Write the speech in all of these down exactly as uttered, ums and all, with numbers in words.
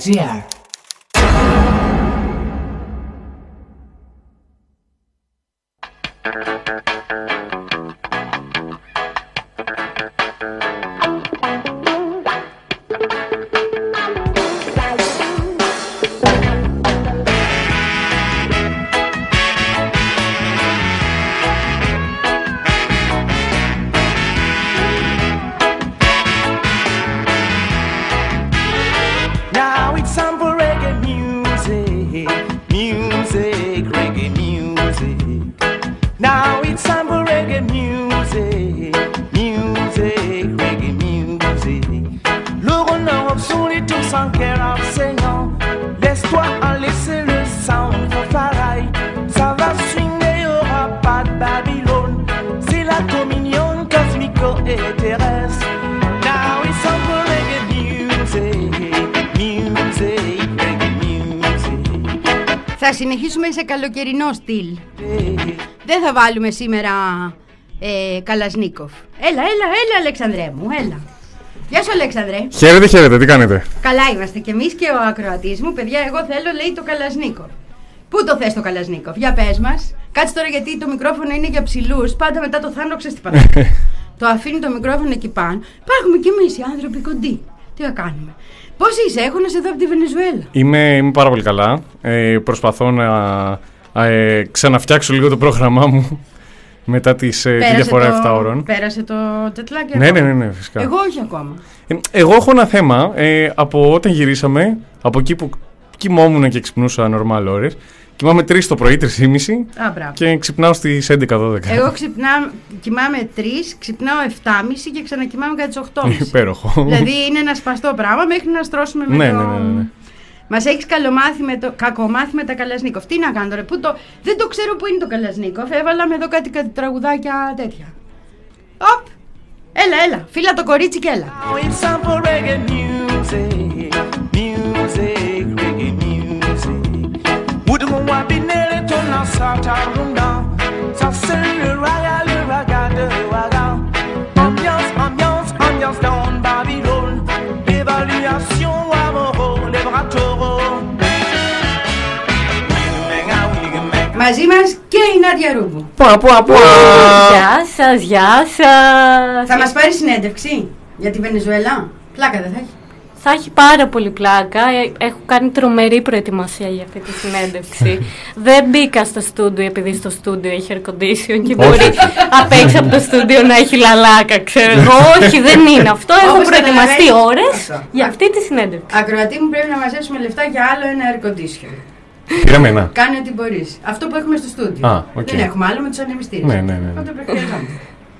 gr. Θα συνεχίσουμε σε καλοκαιρινό στυλ. Δεν θα βάλουμε σήμερα ε, Καλασνίκοφ. Έλα, έλα, έλα Αλεξανδρέ μου, έλα. Γεια σου Αλέξανδρε. Χαίρετε, χαίρετε, τι κάνετε? Καλά είμαστε και εμείς και ο ακροατής μου. Παιδιά, εγώ θέλω, λέει, το Καλασνίκοφ. Πού το θες το Καλασνίκοφ, για πες μας. Κάτσε τώρα, γιατί το μικρόφωνο είναι για ψηλούς. Πάντα μετά το θάνο ξεστιπανά. Το αφήνει το μικρόφωνο εκεί πάνω. Υπάρχουμε κι εμείς οι άνθρωποι κοντοί. Τι θα κάνουμε? Πώς είσαι, έχω να σε δω από τη Βενεζουέλα. Είμαι, είμαι πάρα πολύ καλά. Ε, προσπαθώ να ε, ξαναφτιάξω λίγο το πρόγραμμά μου μετά τις, ε, τη διαφορά το, επτά ώρων. Πέρασε το τζετλάκι? Ναι, ναι, ναι, ναι, φυσικά. Εγώ όχι ακόμα. Ε, εγώ έχω ένα θέμα. Ε, από όταν γυρίσαμε, από εκεί που κοιμόμουν και ξυπνούσα normal ώρες, κοιμάμαι τρεις το πρωί, τρεις και μισή και ξυπνάω στις έντεκα δώδεκα. Εγώ ξυπνά, κοιμάμαι τρεις, ξυπνάω επτά και μισή και ξανακοιμάμαι κατά τις οκτώ και μισή. Υπέροχο. Δηλαδή είναι ένα σπαστό πράγμα μέχρι να στρώσουμε με ναι, το... Ναι, ναι, ναι, ναι. Μας έχεις καλομάθει με το... κακομάθει με τα Καλασνίκοφ. Τι να κάνω τώρα, πού το... δεν το ξέρω που είναι το Καλασνίκοφ. Έβαλα με εδώ κάτι, κάτι τραγουδάκια τέτοια. Οπ! Έλα, έλα, φύλλα το κορίτσι και έλα. Μαζί μας και η Νάντια Ρούμπου. Πω, πω, πω. Γεια σας, γεια σας. Θα μας πάρει συνέντευξη για τη Βενεζουέλα? Πλάκα δεν θα έχει? Θα έχει πάρα πολύ πλάκα. Έχω κάνει τρομερή προετοιμασία για αυτή τη συνέντευξη. Δεν μπήκα στο στούντιο επειδή στο στούντιο έχει air condition και μπορεί απ' έξω από το στούντιο να έχει λαλάκα, ξέρω εγώ. Όχι, δεν είναι αυτό. Έχω προετοιμαστεί ώρες για αυτή τη συνέντευξη. Ακροατή μου, πρέπει να μαζέψουμε λεφτά για άλλο ένα air condition. Πήραμε ένα. Κάνε ό,τι μπορείς. Αυτό που έχουμε στο στούντιο. Α, okay. Δεν έχουμε άλλο με τους ανεμιστήρες. Ναι, ναι, ναι. Αυτό πρέπει να κάνουμε.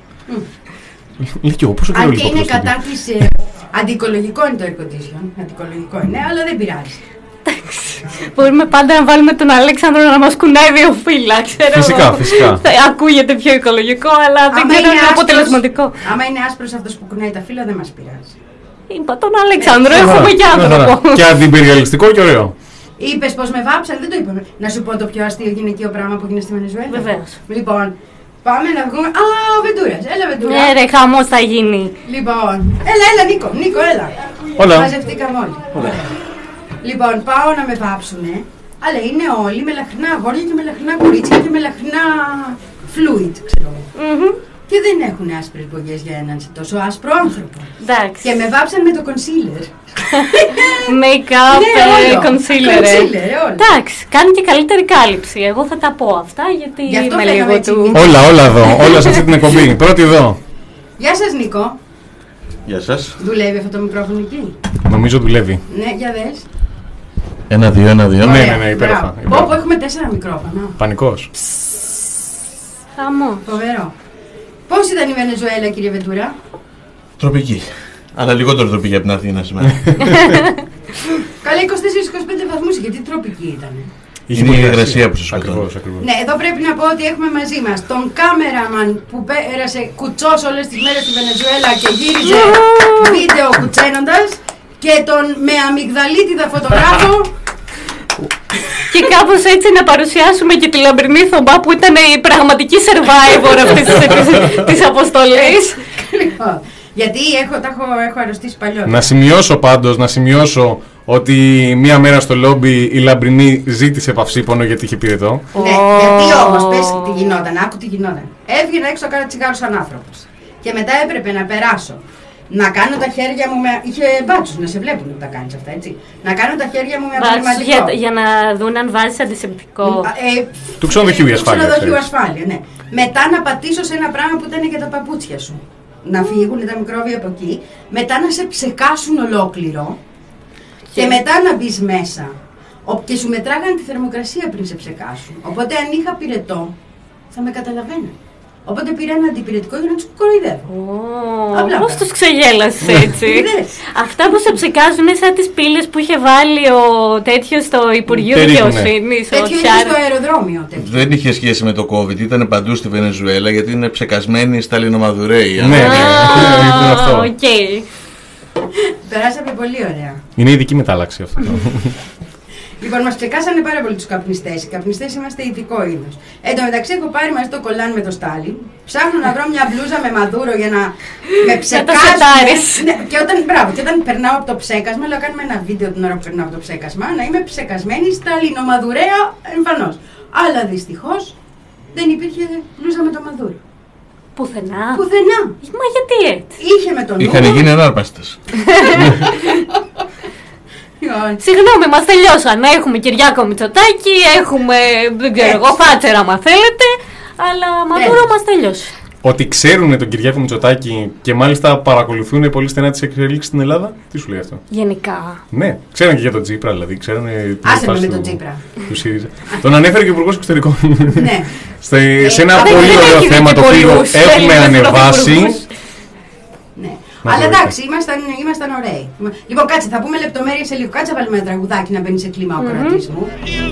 Λέει και εγώ, πόσο καιρό αν λοιπόν και είναι κατά της... Ε, αντιοικολογικό είναι το air condition. Αντιοικολογικό είναι, αλλά δεν πειράζει. Μπορούμε πάντα να βάλουμε τον Αλέξανδρο να μας κουνάει δύο φύλλα, ξέρω. Φυσικά, φυσικά. Ακούγεται πιο οικολογικό, αλλά δεν ξέρω αν είναι αποτελεσματικό. Άμα είναι άσπρος αυτός που κουνάει τα φύλλα, δεν μας πειράζει. Είπα τον Αλέξανδρο, έχουμε κι άνθρωπο. Και αντιπεριαλιστικό και ωραίο. Είπες πως με βάψαν, δεν το είπαμε. Να σου πω το πιο αστείο γυναικείο πράγμα που γίνεται στη Βενεζουέλα. Βεβαίως. Λοιπόν, πάμε να βγούμε. Α, ο Βεντούρας, έλα Βεντούρα. Ναι, ρε, χαμός θα γίνει. Λοιπόν, έλα, έλα Νίκο, Νίκο, έλα. Όλα. Μαζευτήκαμε όλοι. Όλα. Λοιπόν, πάω να με βάψουνε, αλλά είναι όλοι με λαχρινά αγόρια και με λαχρινά κορίτσια και με λαχρινά fluid, ξέρω εγώ. Mm-hmm. Και δεν έχουν άσπρες μπογιές για έναν τόσο άσπρο άνθρωπο. Εντάξει. Και με βάψαν με το concealer. Make-up, ναι, concealer. Εντάξει, κάνει και καλύτερη κάλυψη. Εγώ θα τα πω αυτά γιατί είμαι λίγο του. Όλα, όλα εδώ. Όλα σε αυτή την εκπομπή. Πρώτη εδώ. Γεια σας Νίκο. Γεια σας. Δουλεύει αυτό το μικρόφωνο εκεί? Νομίζω δουλεύει. Ναι, για δες. Ένα, δύο, ένα, δύο. Ναι, ναι, ναι, υπέροχα. Πω, έχουμε τέσσερα μικρόφωνα. Πανικός. Χαμό. Φοβερό. Πώς ήταν η Βενεζουέλα, κύριε Βεντούρα? Τροπική. Αλλά λιγότερο τροπική από την Αθήνα σήμερα. Καλά, είκοσι τέσσερα είκοσι πέντε βαθμούς, γιατί τροπική ήταν. Είναι η υγρασία που σας ακριβώς, ακριβώς. Ναι, εδώ πρέπει να πω ότι έχουμε μαζί μας τον κάμεραμαν που πέρασε κουτσός όλες τις μέρες στη Βενεζουέλα και γύριζε βίντεο κουτσένοντας, και τον με αμυγδαλίτιδα φωτογράφο. Και κάπως έτσι να παρουσιάσουμε και τη Λαμπρινή Θωμά που ήταν η πραγματική survivor αυτής της αποστολής. Γιατί έχω, τα έχω, έχω αρρωστήσει παλιότερα. Να σημειώσω πάντως, να σημειώσω ότι μία μέρα στο λόμπι η Λαμπρινή ζήτησε παυσίπονο γιατί είχε πυρετό. Ναι, γιατί όμως, πες τι γινόταν, άκου τι γινόταν. Έβγαινα έξω να κάνω τσιγάρο σαν άνθρωπος. Και μετά έπρεπε να περάσω. Να κάνω τα χέρια μου με. Είχε μπάτσους να σε βλέπουν που τα κάνεις αυτά, έτσι. Να κάνω τα χέρια μου με απολυματικό. Για, για να δουν αν βάζεις αντισηπτικό. Ε, του ξενοδοχείου η ασφάλεια. Του ξενοδοχείου ασφάλεια, ναι. Μετά να πατήσω σε ένα πράγμα που ήταν για τα παπούτσια σου. Να φύγουν τα μικρόβια από εκεί. Μετά να σε ψεκάσουν ολόκληρο. Και, και μετά να μπει μέσα. Και σου μετράγανε τη θερμοκρασία πριν σε ψεκάσουν. Οπότε αν είχα πυρετό, θα με καταλαβαίνουν. Οπότε πήρα ένα αντιπυρετικό για να τους κοροϊδεύω. Oh, πώς τους ξεγέλασε έτσι. Αυτά που σε ψεκάζουν είναι σαν τις πύλες που είχε βάλει ο τέτοιος στο Υπουργείο Δικαιοσύνης. Τέτοιο είναι στο αεροδρόμιο. Τέτοιο. Δεν είχε σχέση με το COVID, ήταν παντού στη Βενεζουέλα γιατί είναι ψεκασμένοι στα Λινομαδουρέη. Ναι, ναι, αυτό. Οκ. Περάσαμε πολύ ωραία. Είναι ειδική μετάλλαξη αυτό. Λοιπόν, μας ψεκάσανε πάρα πολύ τους καπνιστές. Οι καπνιστές είμαστε ειδικό είδος. Εν τω μεταξύ, έχω πάρει μαζί το κολάν με το Στάλιν. Ψάχνω να βρω μια μπλούζα με Μαδούρο για να με ψεκάσουν. Ναι, και όταν, μπράβο, και όταν περνάω από το ψέκασμα, λέω: κάνουμε ένα βίντεο την ώρα που περνάω από το ψέκασμα, να είμαι ψεκασμένη στα Λινομαδουρέα εμφανώς. Αλλά δυστυχώς δεν υπήρχε μπλούζα με το Μαδούρο. Πουθενά. Πουθενά. Μα γιατί έτσι. Είχε με τον νου. Είχαν γίνει ανάρπαστες. Συγγνώμη, μας τελειώσαν. Έχουμε Κυριάκο Μητσοτάκη, έχουμε, δεν ξέρω εγώ, Θάτσερ άμα θέλετε, αλλά Μαδούρο μας τελειώσει. Ότι ξέρουν τον Κυριάκο Μητσοτάκη και μάλιστα παρακολουθούν πολύ στενά τις εξελίξεις στην Ελλάδα, τι σου λέει αυτό? Γενικά. Ναι, ξέρουν και για τον Τσίπρα δηλαδή. Άσε με τον Τσίπρα. Τον ανέφερε και ο Υπουργός Εξωτερικών. Ναι. Σε ένα πολύ ωραίο θέμα το οποίο έχουμε ανεβάσει. Αλλά εντάξει, ήμασταν, ήμασταν ωραίοι. Λοιπόν, κάτσε, θα πούμε λεπτομέρειες σε λίγο. Κάτσε, θα βάλουμε ένα τραγουδάκι να μπαίνει σε κλίμα ακροατισμού.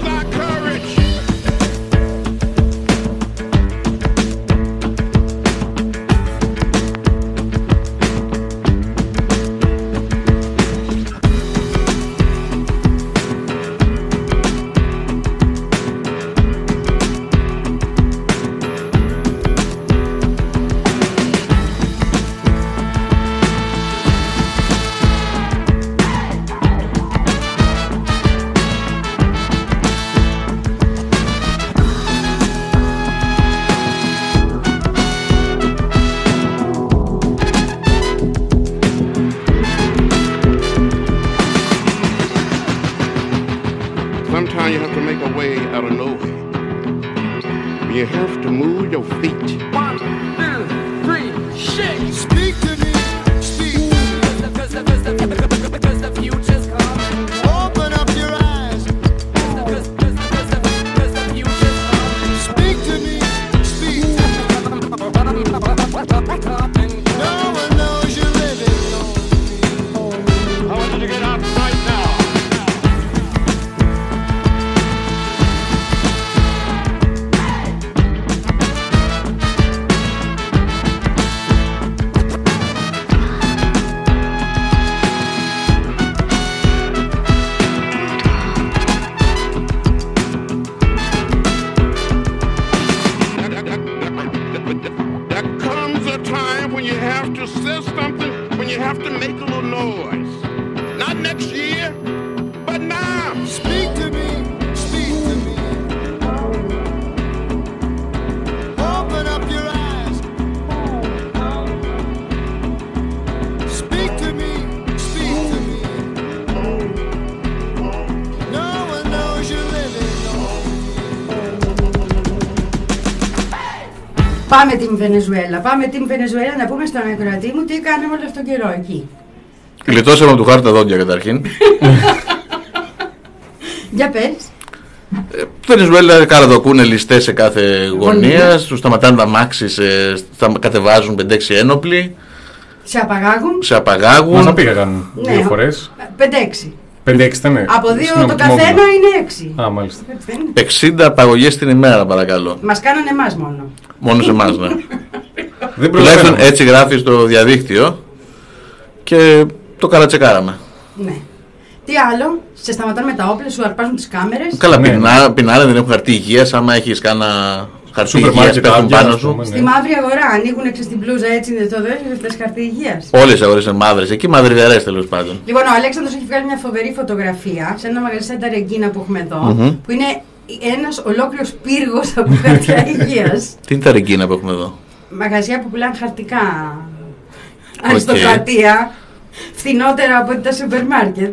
Sometimes you have to make a way out of nowhere. You have to move your feet. One, two, three, shake. Speak to me, speak to me. Because the, because the, because the, because the future's coming. Open up your eyes. Because, because, because the, because the future's coming. Speak to me, speak to me. No one knows you're living on me. I want you to get out right now. Πάμε την Βενεζουέλα. Πάμε την Βενεζουέλα να πούμε στον ακροατή μου τι κάναμε όλο αυτόν τον καιρό εκεί. Γλιτώσαμε από του χάρτη τα δόντια καταρχήν. Για πες. Ε, Βενεζουέλα καραδοκούνε ληστές σε κάθε γωνία, τους σταματάνε τα μάξι, θα κατεβάζουν πέντε έξι ένοπλοι. Σε απαγάγουν. Σε απαγάγουν. Μας πήγαν ναι, δύο φορές. πέντε έξι. πέντε έξι ήταν. Από δύο το καθένα είναι έξι. Α, μάλιστα. εξήντα απαγωγές την ημέρα, παρακαλώ. Μας κάνανε εμάς μόνο. Μόνο σε εμάς, ναι. Δεν τουλάχιστον έτσι γράφει στο διαδίκτυο και το καρατσεκάραμε. Ναι. Τι άλλο, σε σταματάνε με τα όπλα, σου αρπάζουν τις κάμερες. Καλά, ναι. πεινά, πεινάνε, δεν έχουν χαρτί υγείας. Άμα έχεις κάνα χαρτί υγείας πέφτουν πάνω σου. Στη μαύρη αγορά ανοίγουν έξω στην μπλούζα έτσι, το δέχεσαι χαρτί υγείας. Όλες οι αγορές είναι μαύρες, εκεί μαυριδερές τέλος πάντων. Λοιπόν, ο Αλέξανδρος έχει βγάλει μια φοβερή φωτογραφία σε ένα μαγαζί σαν τα Ρεγκίνα που έχουμε εδώ, mm-hmm. που είναι ένας ολόκληρος πύργος από χαρτιά υγείας. Τι είναι τα Ρεγκίνα που έχουμε εδώ? Μαγαζιά που πουλάνε χαρτικά. Okay. Αριστοκρατία. Φθηνότερα από τα σούπερ μάρκετ.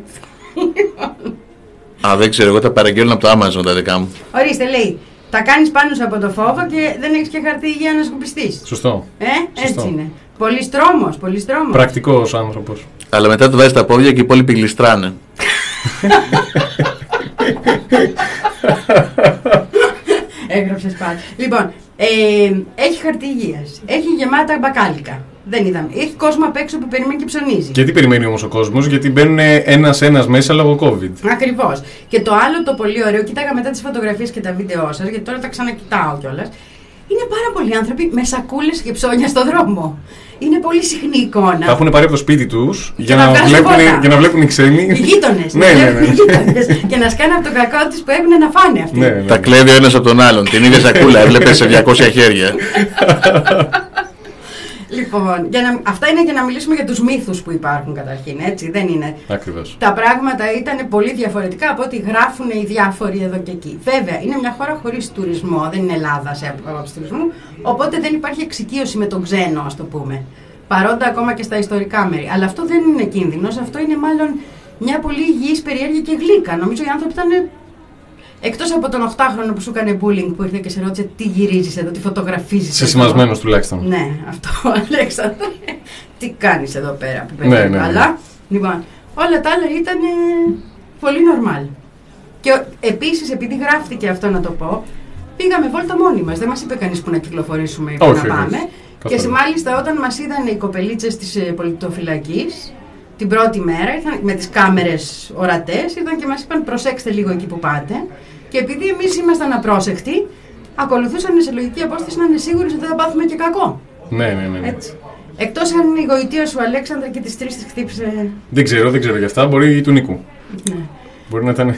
Α, δεν ξέρω, εγώ τα παραγγέλνω από το Amazon τα δικά μου. Ορίστε, λέει. Τα κάνεις πάνω σου από το φόβο και δεν έχεις και χαρτί για να σκουπιστείς. Σωστό. Ε, Σωστό. Έτσι είναι. Πολύ στρώμος, πολύ στρώμος. Πρακτικός άνθρωπος. Αλλά μετά του βάζεις τα πόδια και οι υπόλοιποι γλιστράνε. Έγραψες πάλι. Λοιπόν, ε, έχει χαρτί υγείας. Έχει γεμάτα μπακάλικα. Δεν είδαμε. Έχει κόσμο απ' έξω που περιμένει και ψωνίζει. Και τι περιμένει όμως ο κόσμος? Γιατί μπαίνουν ένας-ένας μέσα λόγω COVID. Ακριβώς. Και το άλλο το πολύ ωραίο, κοίταγα μετά τις φωτογραφίες και τα βίντεό σας, γιατί τώρα τα ξανακοιτάω κιόλας. Είναι πάρα πολλοί άνθρωποι με σακούλες και ψώνια στο δρόμο. Είναι πολύ συχνή εικόνα. Τα έχουν πάρει από το σπίτι τους για, να βλέπουν, για να βλέπουν οι ξένοι. Οι γείτονες. Ναι, ναι, ναι. Και να σκάνε από το κακό τους που έχουν να φάνε αυτοί. Ναι, ναι. Τα κλέβει ο ένας από τον άλλον. Την ίδια σακούλα έβλεπε σε διακόσια χέρια. Λοιπόν, για να, αυτά είναι για να μιλήσουμε για τους μύθους που υπάρχουν καταρχήν, έτσι, δεν είναι. Ακριβώς. Τα πράγματα ήταν πολύ διαφορετικά από ό,τι γράφουν οι διάφοροι εδώ και εκεί. Βέβαια, είναι μια χώρα χωρίς τουρισμό, δεν είναι Ελλάδα σε άποψη τουρισμού, οπότε δεν υπάρχει εξοικείωση με τον ξένο, ας το πούμε. Παρόντα ακόμα και στα ιστορικά μέρη. Αλλά αυτό δεν είναι κίνδυνος, αυτό είναι μάλλον μια πολύ υγιής περιέργεια και γλύκα. Νομίζω οι άνθρωποι ήταν. Εκτός από τον οχτάχρονο που σου έκανε bullying που ήρθε και σε ρώτησε τι γυρίζεις εδώ, τι φωτογραφίζεις. Σε σημασμένος τουλάχιστον. Ναι, αυτό, Αλέξανδρε. Τι κάνεις εδώ πέρα που παίρνει ναι, καλά. Ναι, ναι. Λοιπόν, όλα τα άλλα ήταν πολύ normal. Και επίσης, επειδή γράφτηκε αυτό να το πω, πήγαμε βόλτα μόνοι μας. Δεν μας είπε κανείς που να κυκλοφορήσουμε ή που να πάμε. Όχι. Και μάλιστα όταν μας είδαν οι κοπελίτσες της πολιτοφυλακής, την πρώτη μέρα ήρθαν με τις κάμερες ορατές, ήρθαν και μας είπαν προσέξτε λίγο εκεί που πάτε. Και επειδή εμείς ήμασταν απρόσεκτοι, ακολουθούσαν σε λογική απόσταση να είναι σίγουροι ότι δεν θα πάθουμε και κακό. Ναι, ναι, ναι. Έτσι. Εκτός αν η γοητεία σου Αλέξανδρα και τις τρεις τις χτύπησε. Δεν ξέρω, δεν ξέρω για αυτά. Μπορεί του Νίκου. Ναι. Μπορεί να ήταν.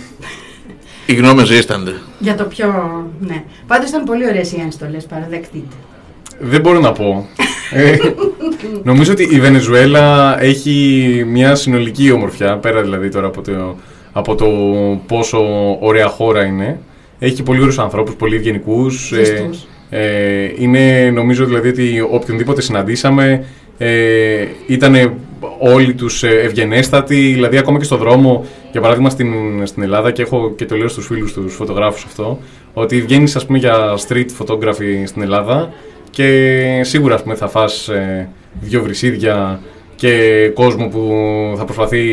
Οι γνώμες ζήστανται. Για το πιο. Ναι. Πάντως ήταν πολύ ωραίες οι ένστολες, παραδεχτείτε. Δεν μπορώ να πω. ε, νομίζω ότι η Βενεζουέλα έχει μια συνολική ομορφιά, πέρα δηλαδή τώρα από το, από το πόσο ωραία χώρα είναι. Έχει πολύ ωραίους ανθρώπους, πολύ ευγενικούς. Ε, ε, είναι νομίζω δηλαδή ότι οποιονδήποτε συναντήσαμε ε, ήταν όλοι τους ευγενέστατοι, δηλαδή ακόμα και στο δρόμο, για παράδειγμα στην, στην Ελλάδα, και έχω και το λέω στους φίλους τους φωτογράφους αυτό, ότι βγαίνεις ας πούμε για street photography στην Ελλάδα και σίγουρα ας πούμε, θα φας ε, δύο βρυσίδια και κόσμο που θα προσπαθεί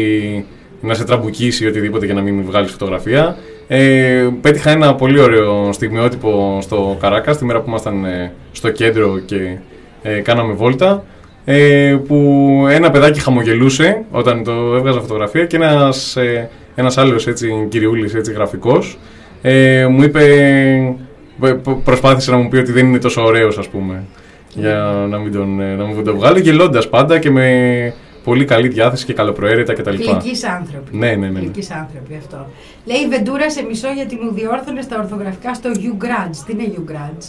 να σε τραμπουκίσει οτιδήποτε για να μην βγάλεις φωτογραφία. Ε, πέτυχα ένα πολύ ωραίο στιγμιότυπο στο Καράκας, τη μέρα που ήμασταν ε, στο κέντρο και ε, κάναμε βόλτα, ε, που ένα παιδάκι χαμογελούσε όταν το έβγαζα φωτογραφία και ένας, ε, ένας άλλος έτσι, κυριούλης έτσι, γραφικός ε, μου είπε, προσπάθησε να μου πει ότι δεν είναι τόσο ωραίος ας πούμε, για να μην τον, να μην τον βγάλει, γελώντας πάντα και με πολύ καλή διάθεση και καλοπροαίρετα κτλ. Γλυκείς άνθρωποι. Ναι, ναι, ναι. Γλυκείς άνθρωποι αυτό. Λέει η Βεντούρα σε μισό γιατί μου διόρθωνε στα ορθογραφικά στο YouGrads. Τι είναι YouGrads?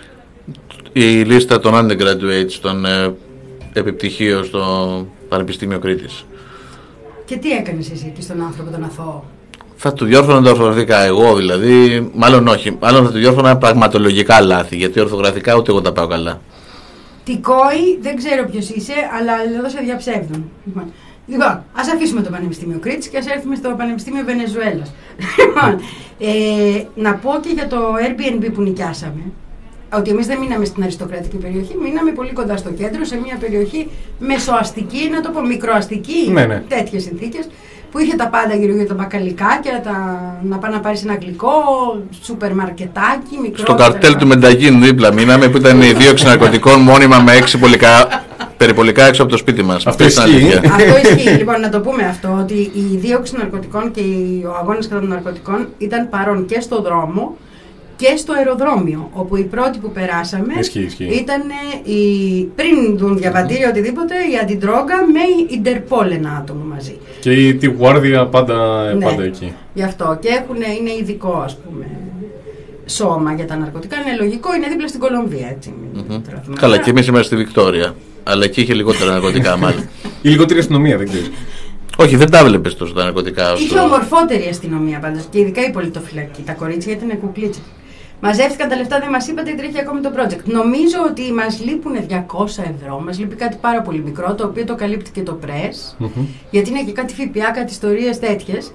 Η λίστα των undergraduates των ε, επιπτυχίων στο Πανεπιστήμιο Κρήτης. Και τι έκανες εσύ εκεί στον άνθρωπο τον αθώο? Θα του διόρθωνα τα ορθογραφικά εγώ δηλαδή, μάλλον όχι. Μάλλον θα του διόρθωνα πραγματολογικά λάθη, γιατί ορθογραφικά ούτε εγώ τα πάω καλά. Τι κόη, δεν ξέρω ποιος είσαι, αλλά εδώ σε διαψεύδουν. Λοιπόν, λοιπόν ας αφήσουμε το Πανεπιστήμιο Κρήτης και ας έρθουμε στο Πανεπιστήμιο Βενεζουέλας. Λοιπόν, ε, να πω και για το Airbnb που νοικιάσαμε, ότι εμείς δεν μείναμε στην αριστοκρατική περιοχή, μείναμε πολύ κοντά στο κέντρο, σε μια περιοχή μεσοαστική, να το πω μικροαστική, ναι, ναι. τέτοιες συνθήκες, που είχε τα πάντα γύρω για τα μπακαλικάκια, τα... να πάει να πάρεις ένα γλυκό, σούπερ μαρκετάκι, μικρό. Στο καρτέλ του Μενταγίν δίπλα μείναμε, που ήταν η δίωξη ναρκωτικών μόνιμα με έξι πολικά, περιπολικά έξω από το σπίτι μας. Αυτό ισχύει. Αυτό ισχύει. Λοιπόν, να το πούμε αυτό, ότι η δίωξη ναρκωτικών και ο αγώνας κατά των ναρκωτικών ήταν παρόν και στο δρόμο και στο αεροδρόμιο, όπου οι πρώτοι που περάσαμε ήταν οι, πριν δουν διαβατήριο οτιδήποτε, η αντιντρόγκα με η Ιντερπόλ ένα άτομο μαζί. Και η τη Γουάρδια πάντα, ναι, πάντα εκεί. Γι' αυτό και έχουν, είναι ειδικό ας πούμε σώμα για τα ναρκωτικά. Είναι λογικό, είναι δίπλα στην Κολομβία. Έτσι. Mm-hmm. Καλά, και εμείς είμαστε στη Βικτόρια. Αλλά εκεί είχε λιγότερα ναρκωτικά, μάλλον. Η λιγότερη αστυνομία, δεν ξέρεις. Όχι, δεν τα βλέπεις τόσο τα ναρκωτικά. Είχε ομορφότερη αστυνομία πάντως. Και ειδικά η πολιτοφυλακή. Τα κορίτσια γιατί είναι κουκλίτσα. Μαζεύτηκαν τα λεφτά, δεν μας είπατε, τρέχει ακόμη το project. Νομίζω ότι μας λείπουν διακόσια ευρώ, μας λείπει κάτι πάρα πολύ μικρό, το οποίο το καλύπτει και το press, mm-hmm. γιατί είναι και κάτι ΦΠΑ, κάτι ιστορίες τέτοιες.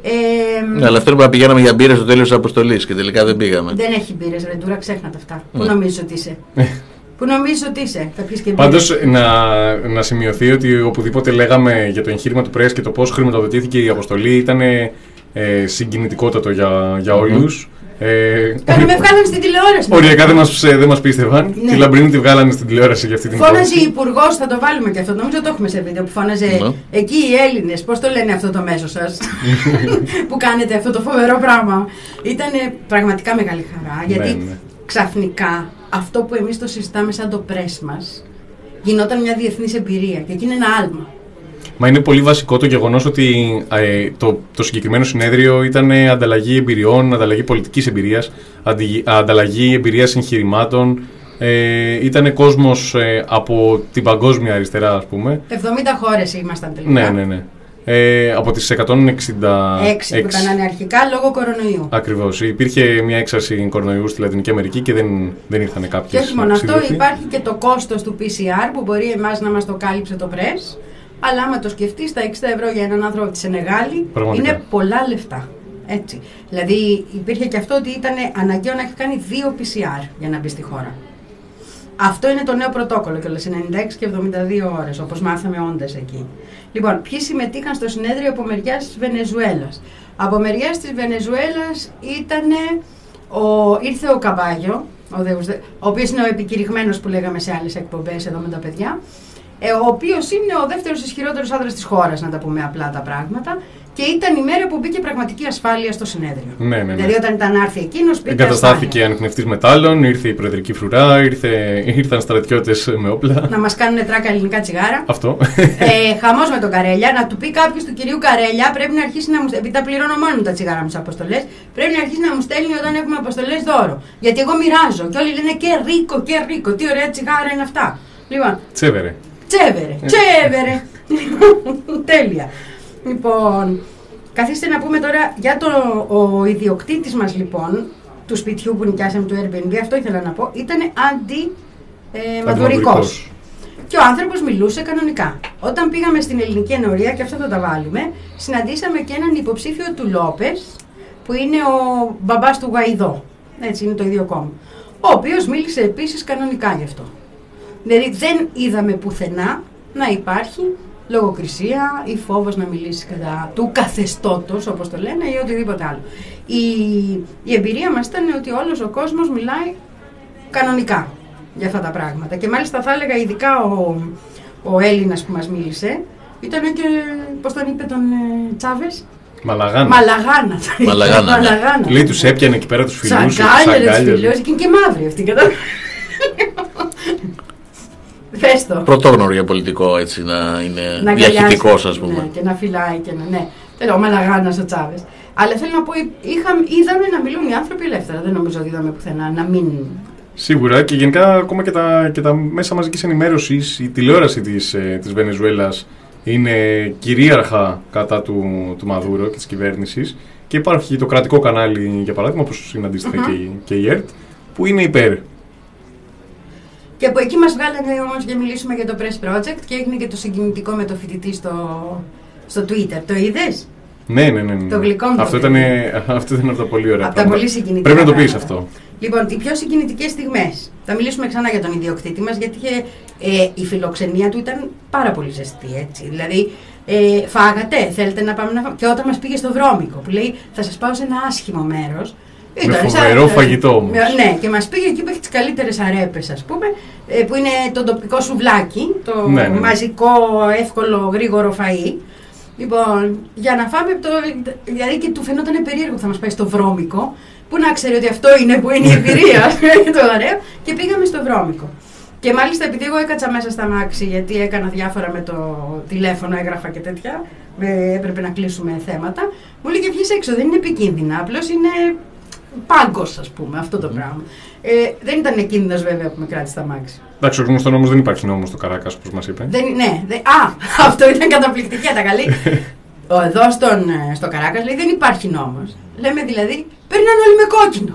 Ε, ναι, αλλά αυτό που πηγαίναμε για μπύρες στο τέλος της αποστολής και τελικά δεν πήγαμε. Δεν έχει μπύρες, Ρεντούρα, ξέχνα τα αυτά. Mm. Πού νομίζεις ότι είσαι. Πού νομίζεις ότι είσαι, θα πεις και μπύρες. Πάντως να, να σημειωθεί ότι οπουδήποτε λέγαμε για το εγχείρημα του press και το πώς χρηματοδοτήθηκε η αποστολή ήταν ε, συγκινητικότατο για, για όλους. Ε, Κάνε με βγάλανε στην τηλεόραση. Οριακά δεν μας, δεν μας πίστευαν. Ναι. Τη Λαμπρίνη τη βγάλανε στην τηλεόραση για αυτή την υπόθεση. Φώναζε η υπουργός, θα το βάλουμε και αυτό. Νομίζω το έχουμε σε βίντεο που φώναζε ναι. εκεί οι Έλληνες. Πώς το λένε αυτό το μέσο σας που κάνετε αυτό το φοβερό πράγμα. Ήταν πραγματικά μεγάλη χαρά. Γιατί ναι, ναι. ξαφνικά αυτό που εμείς το συζητάμε σαν το πρέσ μας γινόταν μια διεθνής εμπειρία. Και εκεί είναι ένα άλμα. Μα είναι πολύ βασικό το γεγονός ότι ε, το, το συγκεκριμένο συνέδριο ήταν ανταλλαγή εμπειριών, ανταλλαγή πολιτικής εμπειρίας, αντι, ανταλλαγή εμπειρίας εγχειρημάτων. Ε, ήταν κόσμος ε, από την παγκόσμια αριστερά, ας πούμε. εβδομήντα χώρες ήμασταν τελικά. Ναι, ναι, ναι. Ε, από τις εκατόν εξήντα έξι που ήταν αρχικά λόγω κορονοϊού. Ακριβώς. Υπήρχε μια έξαρση κορονοϊού στη Λατινική Αμερική και δεν, δεν ήρθαν κάποιες. Και όχι μόνο αυτό, υπάρχει και το κόστος του πι σι αρ που μπορεί εμάς να μας το κάλυψε το press. Αλλά άμα το σκεφτείς, τα εξήντα ευρώ για έναν άνθρωπο από τη Σενεγάλη είναι πολλά λεφτά. Έτσι. Δηλαδή υπήρχε και αυτό ότι ήταν αναγκαίο να έχει κάνει δύο πι σι αρ για να μπει στη χώρα. Αυτό είναι το νέο πρωτόκολλο και όλες ενενήντα έξι και εβδομήντα δύο ώρες, όπως μάθαμε όντας εκεί. Λοιπόν, ποιοι συμμετείχαν στο συνέδριο από μεριάς της Βενεζουέλας. Από μεριάς της Βενεζουέλας ήτανε ο, ήρθε ο Καμπάγιο, ο, Δεους, ο οποίος είναι ο επικηρυγμένος που λέγαμε σε άλλες εκπομπές εδώ με τα παιδιά. Ο οποίος είναι ο δεύτερος ισχυρότερος άντρας της χώρας, να τα πούμε απλά τα πράγματα. Και ήταν η μέρα που μπήκε πραγματική ασφάλεια στο συνέδριο. Ναι, ναι, ναι. Δηλαδή, όταν ήταν άρθει εκείνος, μπήκε. Εγκαταστάθηκε ανιχνευτής μετάλλων, ήρθε η προεδρική φρουρά, ήρθε, ήρθαν στρατιώτες με όπλα. Να μας κάνουν τράκα ελληνικά τσιγάρα. Αυτό. Ε, χαμός με τον Καρέλια. Να του πει κάποιος του κυρίου Καρέλια, πρέπει να αρχίσει να μου. Επειδή τα πληρώνω μόνο τα τσιγάρα μου στις αποστολές, πρέπει να αρχίσει να μου στέλνει όταν έχουμε αποστολές δώρο. Γιατί εγώ μοιράζω. Και όλοι λένε και ρίκο, και ρίκο. Τι ωραία τσιγάρα είναι αυτά. Λοιπόν. Τσέβερε. Τσέβερε, τσέβερε. Τέλεια. Λοιπόν, καθίστε να πούμε τώρα για το, ο ιδιοκτήτης μας λοιπόν, του σπιτιού που νοικιάσαμε του Airbnb, αυτό ήθελα να πω, ήταν αντι-μαδουρικός. Ε, και ο άνθρωπος μιλούσε κανονικά. Όταν πήγαμε στην ελληνική ενορία, και αυτό θα τα βάλουμε, συναντήσαμε και έναν υποψήφιο του Λόπες, που είναι ο μπαμπάς του Γουαϊδό. Έτσι είναι το ίδιο κόμμα. Ο οποίος μίλησε επίσης κανονικά γι' αυτό. Δηλαδή δεν είδαμε πουθενά να υπάρχει λογοκρισία ή φόβος να μιλήσει κατά του καθεστώτος, όπως το λένε, ή οτιδήποτε άλλο. Η, η εμπειρία μας ήταν ότι όλος ο κόσμος μιλάει κανονικά για αυτά τα πράγματα. Και μάλιστα θα έλεγα ειδικά ο, ο Έλληνας που μας μίλησε, ήταν και, πώς τον είπε τον ε, Τσάβες? Μαλαγάνα. Μαλαγάνα. Μαλαγάνα. Μαλαγάνα. Λέει τους έπιανε εκεί πέρα τους φιλούς. Σαγκάλια, τους φιλούς, και είναι και μαύρη αυτή, κατά. Πες το. Πρωτόγνωρο για πολιτικό, έτσι, να είναι διαχειτικός, ας πούμε. Ναι, και να φυλάει και να, ναι. Θέλω, ο Μαλαγάνας ο Τσάβες. Αλλά θέλω να πω, είχα, είδαμε να μιλούν οι άνθρωποι ελεύθερα. Δεν νομίζω ότι είδαμε πουθενά να μην... Σίγουρα, και γενικά ακόμα και τα, και τα μέσα μαζικής ενημέρωσης, η τηλεόραση της, ε, της Βενεζουέλας είναι κυρίαρχα κατά του, του Μαδούρο και της κυβέρνησης, και υπάρχει το κρατικό κανάλι, για παράδειγμα, όπως είναι αντίστοιχα mm-hmm. και, και η ΕΡΤ, που είναι υπέρ. Και από εκεί μας βγάλανε όμως για μιλήσουμε για το Press Project και έγινε και το συγκινητικό με το φοιτητή στο, στο Twitter. Το είδες? Ναι, ναι, ναι. ναι. Το γλυκό μου. Αυτό ήταν, αυτό ήταν από τα πολύ ωραία. Από τα πολύ συγκινητικά. Πρέπει να το πεις αυτό. Λοιπόν, οι πιο συγκινητικές στιγμές. Θα μιλήσουμε ξανά για τον ιδιοκτήτη μας, γιατί είχε, ε, η φιλοξενία του ήταν πάρα πολύ ζεστή, έτσι. Δηλαδή, ε, φάγατε, θέλετε να πάμε να φάμε. Και όταν μας πήγε στο Βρώμικο, που λέει θα σας πάω σε ένα άσχημο μέρος. Με φοβερό φαγητό όμως. Ναι, και μας πήγε εκεί που έχει τις καλύτερες αρέπες, ας πούμε, που είναι το τοπικό σουβλάκι, το ναι, ναι. μαζικό, εύκολο, γρήγορο φαΐ. Λοιπόν, για να φάμε, το, δηλαδή και του φαινόταν περίεργο που θα μας πάει στο Βρώμικο, που να ξέρει ότι αυτό είναι που είναι η εμπειρία, το ωραίο, και πήγαμε στο Βρώμικο. Και μάλιστα επειδή εγώ έκατσα μέσα στα μάξι, γιατί έκανα διάφορα με το τηλέφωνο, έγραφα και τέτοια, έπρεπε να κλείσουμε θέματα, μου λέει και βγεις έξω, δεν είναι επικίνδυνα, απλώς είναι πάγκος, ας πούμε, αυτό το πράγμα. Ε, δεν ήταν κίνδυνος βέβαια που με κράτησε τα μάξι. Εντάξει, ως γνωστόν όμως δεν υπάρχει νόμος στο Καράκας, όπως μας είπε. Δεν, ναι, δεν, α, αυτό ήταν καταπληκτική ατακαλή. Εδώ στον, στο Καράκας λέει δεν υπάρχει νόμος. Λέμε δηλαδή, περνάνε όλοι με κόκκινο.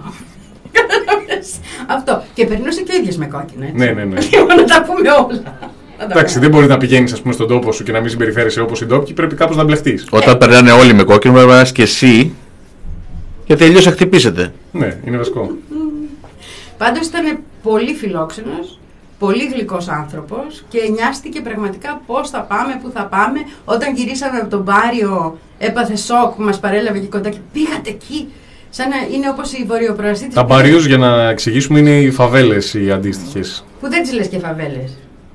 Αυτό. Και περνούσε και ο ίδιος με κόκκινο, έτσι. Ναι, ναι, ναι. Λοιπόν, να τα πούμε όλα. Εντάξει, δεν μπορεί να πηγαίνεις, ας πούμε, στον τόπο σου και να μην συμπεριφέρεσαι όπως οι ντόπιοι, πρέπει κάπως να μπλεχτείς. Όταν ε. περνάνε όλοι με κόκκινο, πρέπει να είσαι και εσύ. Γιατί αλλιώς θα χτυπήσετε. Ναι, είναι βασικό. Πάντως ήταν πολύ φιλόξενος, πολύ γλυκός άνθρωπος και νοιάστηκε πραγματικά πώς θα πάμε, πού θα πάμε. Όταν γυρίσαμε από τον Πάριο, έπαθε σοκ που μας παρέλαβε εκεί κοντά και πήγατε εκεί. Σαν να είναι όπως η βορειοπροαστή της. Τα Πάριους, για να εξηγήσουμε, είναι οι φαβέλες οι αντίστοιχες. Που δεν τις λες και φαβέλες.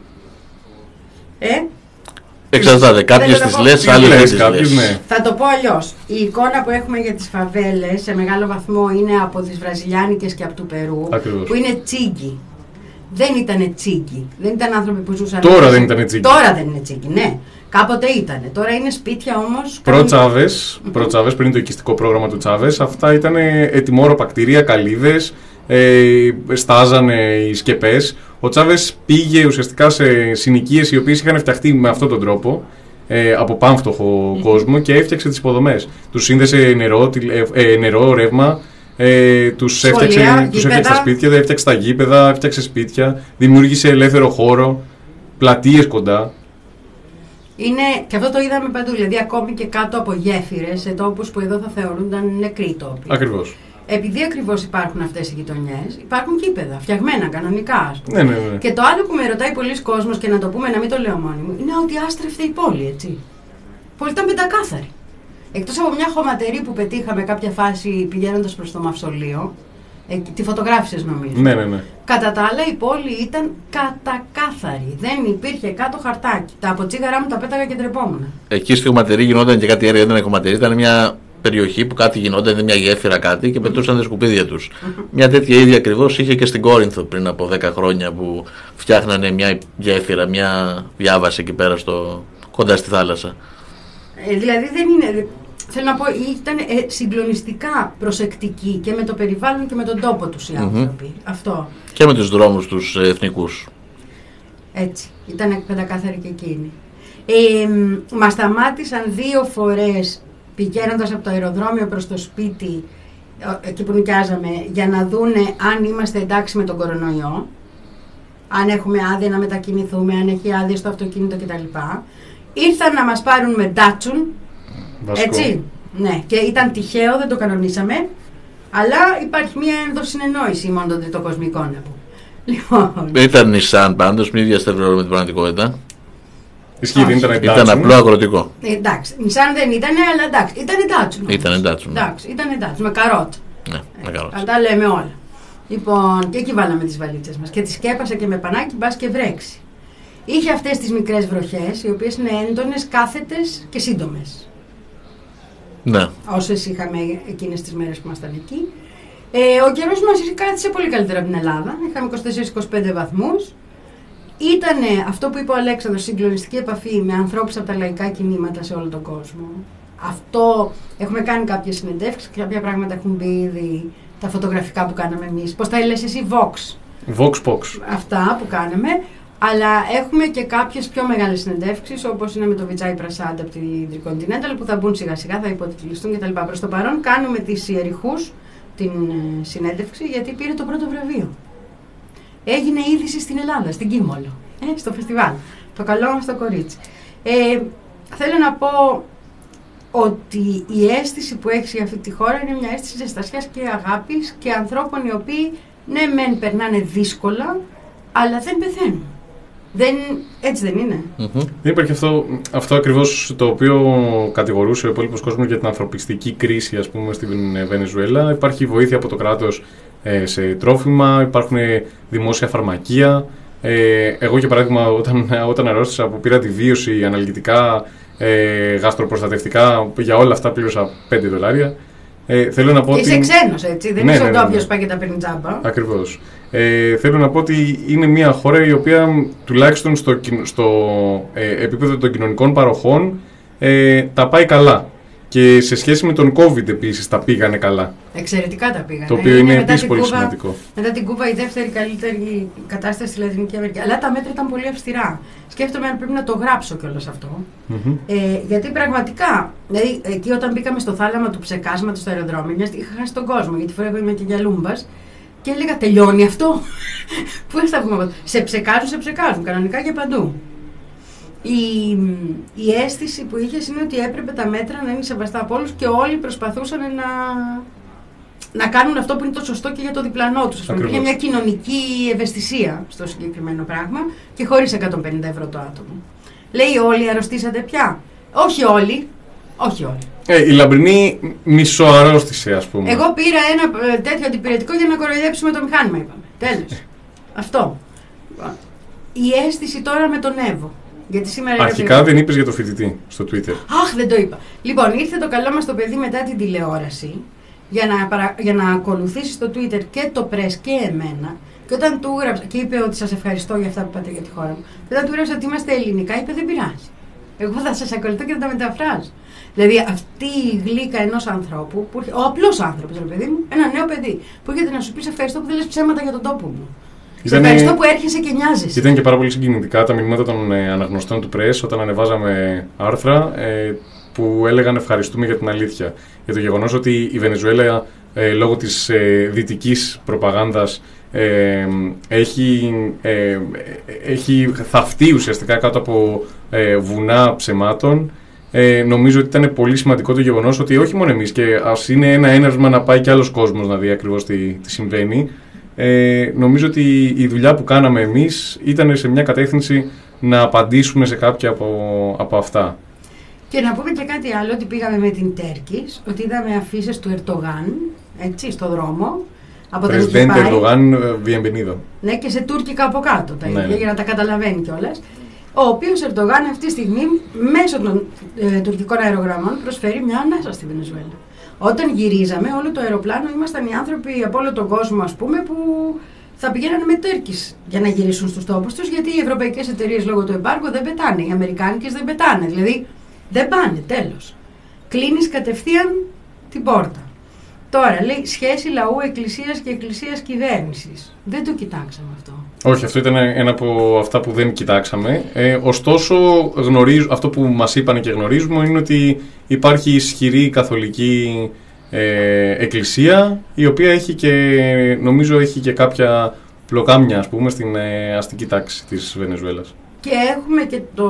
Ε? Εξαρτάται. Κάποιες τις λες, άλλες δεν τις λες. Ναι. Θα το πω αλλιώς. Η εικόνα που έχουμε για τις φαβέλες σε μεγάλο βαθμό είναι από τις βραζιλιάνικες και από του Περού. Ακριβώς. Που είναι τσίγκι. Δεν ήταν τσίγκι. Δεν ήταν άνθρωποι που ζούσαν. Τώρα δεν ήταν τσίγκι. Τώρα δεν είναι τσίγκι, ναι. Κάποτε ήταν. Τώρα είναι σπίτια όμως. Προ-Τσάβες, προ-Τσάβες, πριν το οικιστικό πρόγραμμα του Τσάβες, αυτά ήταν ετοιμόρροπα κτίρια, καλύδες, ε, στάζανε οι σκεπές. Ο Τσάβες πήγε ουσιαστικά σε συνοικίες οι οποίες είχαν φτιαχτεί με αυτόν τον τρόπο, ε, από πάμφτωχο κόσμο, και έφτιαξε τις υποδομές. Τους σύνδεσε νερό, ε, νερό ρεύμα, ε, τους έφτιαξε, τους έφτιαξε τα σπίτια, έφτιαξε τα γήπεδα, έφτιαξε σπίτια, δημιούργησε ελεύθερο χώρο, πλατείες κοντά. Είναι, και αυτό το είδαμε παντού, δηλαδή ακόμη και κάτω από γέφυρες, σε τόπους που εδώ θα θεωρούνταν νεκροί τόποι. Ακριβώς. Επειδή ακριβώς υπάρχουν αυτές οι γειτονιές, υπάρχουν κήπεδα, φτιαγμένα κανονικά, ας πούμε. Ναι, ναι, ναι. Και το άλλο που με ρωτάει πολλοί κόσμος, και να το πούμε, να μην το λέω μόνοι μου, είναι ότι άστρεφτε η πόλη, έτσι. Η πόλη ήταν πεντακάθαρη. Εκτός από μια χωματερή που πετύχαμε κάποια φάση πηγαίνοντας προς το μαυσολείο, ε, τη φωτογράφησες νομίζω. Ναι, ναι, ναι. Κατά τα άλλα η πόλη ήταν κατακάθαρη. Δεν υπήρχε κάτω χαρτάκι. Τα από τσίγαρά μου τα πέταγα και ντρεπόμουν. Εκεί στη χωματερή γινόταν και κάτι έργα, δεν ήταν χωματερή, ήταν μια περιοχή που κάτι γινόταν, ήταν μια γέφυρα κάτι και πετούσαν τα σκουπίδια τους. Μια τέτοια ίδια ακριβώς είχε και στην Κόρινθο πριν από δέκα χρόνια που φτιάχνανε μια γέφυρα, μια διάβαση εκεί πέρα στο, κοντά στη θάλασσα. Ε, δηλαδή δεν είναι. Θέλω να πω, ήταν ε, συγκλονιστικά προσεκτικοί και με το περιβάλλον και με τον τόπο τους οι άνθρωποι. Mm-hmm. Αυτό. Και με τους δρόμους τους ε, εθνικούς. Έτσι. Ήταν πεντακάθαροι και εκείνοι. Ε, μας σταμάτησαν δύο φορές πηγαίνοντας από το αεροδρόμιο προς το σπίτι, εκεί που νοικιάζαμε, για να δούνε αν είμαστε εντάξει με τον κορονοϊό, αν έχουμε άδεια να μετακινηθούμε, αν έχει άδεια στο αυτοκίνητο κτλ. Ήρθαν να μας πάρουν με ντάτσουν. Βασικό. Έτσι, ναι, και ήταν τυχαίο, δεν το κανονίσαμε, αλλά υπάρχει μια ενδοσυνεννόηση μόνο των τριτοκοσμικών, να πούμε. Λοιπόν. Ήταν Nissan πάντως, μην διαστρεβλώνουμε με την πραγματικότητα. Ισχύει, δεν ήταν Ήταν απλό αγροτικό. Ε, εντάξει, Nissan δεν ήταν, αλλά εντάξει, ήταν ντάτσουν. Ήταν ντάτσουν. Εντάξει, ήταν ντάτσουν, με καρότ. Ναι, με καρότ. Ε, τα λέμε όλα. Λοιπόν, και εκεί βάλαμε τις βαλίτσες μας και τις σκέπασα και με πανάκι, μπας και βρέξει. Είχε αυτές τις μικρές βροχές, οι οποίες είναι έντονες, κάθετες και σύντομες. Ναι. Όσες είχαμε εκείνες τις μέρες που ήμασταν εκεί. Ε, ο καιρός μας κάθισε πολύ καλύτερα από την Ελλάδα. Είχαμε είκοσι τέσσερα με είκοσι πέντε βαθμούς. Ήτανε αυτό που είπε ο Αλέξανδρος, συγκλονιστική επαφή με ανθρώπους από τα λαϊκά κινήματα σε όλο τον κόσμο. Αυτό, έχουμε κάνει κάποιες συνεντεύξεις, κάποια πράγματα έχουν μπει ήδη, τα φωτογραφικά που κάναμε εμείς. Πώς τα λες εσύ, Vox. Vox Pox. Αυτά που κάναμε. Αλλά έχουμε και κάποιες πιο μεγάλες συνεντεύξεις, όπως είναι με το Βιτσάι Πρασάντ από την Tricontinental, που θα μπουν σιγά σιγά, θα υποτιτλιστούν κτλ. Προς το παρόν κάνουμε τις Ιεριχούς την ε, συνέντευξη, γιατί πήρε το πρώτο βραβείο. Έγινε είδηση στην Ελλάδα, στην Κίμολο, ε, στο φεστιβάλ. Το καλό μας το κορίτσι. Ε, θέλω να πω ότι η αίσθηση που έχει για αυτή τη χώρα είναι μια αίσθηση ζεστασιάς και αγάπης και ανθρώπων οι οποίοι ναι μεν περνάνε δύσκολα, αλλά δεν πεθαίνουν. Δεν, έτσι δεν είναι. Mm-hmm. Δεν υπάρχει αυτό, αυτό ακριβώς το οποίο κατηγορούσε ο υπόλοιπος κόσμος για την ανθρωπιστική κρίση, ας πούμε, στην Βενεζουέλα. Υπάρχει βοήθεια από το κράτος ε, σε τρόφιμα, υπάρχουν δημόσια φαρμακεία. Ε, εγώ, για παράδειγμα, όταν, όταν αρρώστησα που πήρα τη βίωση, αναλγητικά, ε, γαστροπροστατευτικά, για όλα αυτά πλήρωσα πέντε δολάρια. Ε, θέλω να πω είσαι ότι... ξένος, έτσι, δεν ναι, είσαι ναι, ο ναι, ναι. ντόπιος που πάει και τα παίρνει τζάμπα. Ακριβώς. Ε, θέλω να πω ότι είναι μια χώρα η οποία τουλάχιστον στο, στο ε, επίπεδο των κοινωνικών παροχών ε, τα πάει καλά. Και σε σχέση με τον COVID επίσης τα πήγανε καλά. Εξαιρετικά τα πήγανε. Το οποίο είναι επίσης πολύ Κούβα, σημαντικό. Μετά την Κούβα η δεύτερη καλύτερη κατάσταση στη Λατινική Αμερική. Αλλά τα μέτρα ήταν πολύ αυστηρά. Σκέφτομαι αν πρέπει να το γράψω κιόλας αυτό. Mm-hmm. Ε, γιατί πραγματικά, δηλαδή εκεί όταν μπήκαμε στο θάλαμα του ψεκάσματος στο αεροδρόμιο, μιας είχα χάσει τον κόσμο. Γιατί φορά είμαι και για λούμπας. Και έλεγα τελειώνει αυτό. Πού θα βγούμε. Σε ψεκάζουν, σε ψεκάζουν. Κανονικά και παντού. Η, η αίσθηση που είχες είναι ότι έπρεπε τα μέτρα να είναι σεβαστά από όλους και όλοι προσπαθούσαν να, να κάνουν αυτό που είναι το σωστό και για το διπλανό τους. Υπήρχε μια κοινωνική ευαισθησία στο συγκεκριμένο πράγμα και χωρίς εκατόν πενήντα ευρώ το άτομο. Λέει όλοι αρρωστήσατε πια. Όχι όλοι. Όχι όλοι. Ε, η Λαμπρινή μισοαρρώστησε, ας πούμε. Εγώ πήρα ένα ε, τέτοιο αντιπηρετικό για να κοροϊδέψουμε το μηχάνημα, είπαμε. Τέλος. Αυτό. Η αίσθηση τώρα με τον Εύω. Γιατί σήμερα αρχικά είναι... δεν είπες για το φοιτητή στο Twitter. Αχ, δεν το είπα. Λοιπόν, ήρθε το καλό μας το παιδί μετά την τηλεόραση για να, παρα... για να ακολουθήσει στο Twitter και το Press και εμένα. Και όταν του έγραψα και είπε ότι σας ευχαριστώ για αυτά που είπατε για τη χώρα μου. Και όταν του έγραψα ότι είμαστε ελληνικά, είπε δεν πειράζει. Εγώ θα σας ακολουθώ και θα τα μεταφράζω. Δηλαδή αυτή η γλύκα ενός ανθρώπου, που... ο απλός άνθρωπος, ρε παιδί μου, ένα νέο παιδί, που έρχεται να σου πει σε ευχαριστώ που δεν λες ψέματα για τον τόπο μου. Σε ευχαριστώ που έρχεσαι και νοιάζεσαι. Ήταν και πάρα πολύ συγκινητικά τα μηνύματα των ε, αναγνωστών του Press όταν ανεβάζαμε άρθρα ε, που έλεγαν ευχαριστούμε για την αλήθεια. Για το γεγονός ότι η Βενεζουέλα ε, λόγω της ε, δυτικής προπαγάνδας ε, έχει, ε, έχει θαυτεί ουσιαστικά κάτω από ε, βουνά ψεμάτων. Ε, νομίζω ότι ήταν πολύ σημαντικό το γεγονός ότι όχι μόνο εμείς, και ας είναι ένα έναυσμα να πάει και άλλος κόσμος να δει ακριβώς τι, τι συμβαίνει. Ε, νομίζω ότι η δουλειά που κάναμε εμείς ήταν σε μια κατεύθυνση να απαντήσουμε σε κάποια από, από αυτά. Και να πούμε και κάτι άλλο, ότι πήγαμε με την Τέρκης, ότι είδαμε αφίσες του Ερντογάν, έτσι, στο δρόμο. Πρεσβέντε Ερντογάν, bienvenido. Ναι, και σε τουρκικά από κάτω τα ίδια, ναι. για να τα καταλαβαίνει κιόλας. Ο οποίος Ερντογάν αυτή τη στιγμή, μέσω των ε, τουρκικών αερογραμμών, προσφέρει μια ανάσα στη Βενεζουέλα. Όταν γυρίζαμε, όλο το αεροπλάνο ήμασταν οι άνθρωποι από όλο τον κόσμο, ας πούμε, που θα πηγαίνανε με Τέρκης για να γυρίσουν στους τόπους τους, γιατί οι ευρωπαϊκές εταιρείες λόγω του εμπάργου δεν πετάνε, οι αμερικάνικες δεν πετάνε. Δηλαδή, δεν πάνε, τέλος. Κλείνεις κατευθείαν την πόρτα. Τώρα, λέει, σχέση λαού, εκκλησίας και εκκλησίας κυβέρνησης. Δεν το κοιτάξαμε αυτό. Όχι, αυτό ήταν ένα από αυτά που δεν κοιτάξαμε. Ε, ωστόσο, γνωρίζω, αυτό που μας είπαν και γνωρίζουμε είναι ότι υπάρχει ισχυρή καθολική ε, εκκλησία, η οποία έχει και, νομίζω, έχει και κάποια πλοκάμια, ας πούμε, στην ε, αστική τάξη της Βενεζουέλας. Και έχουμε και το,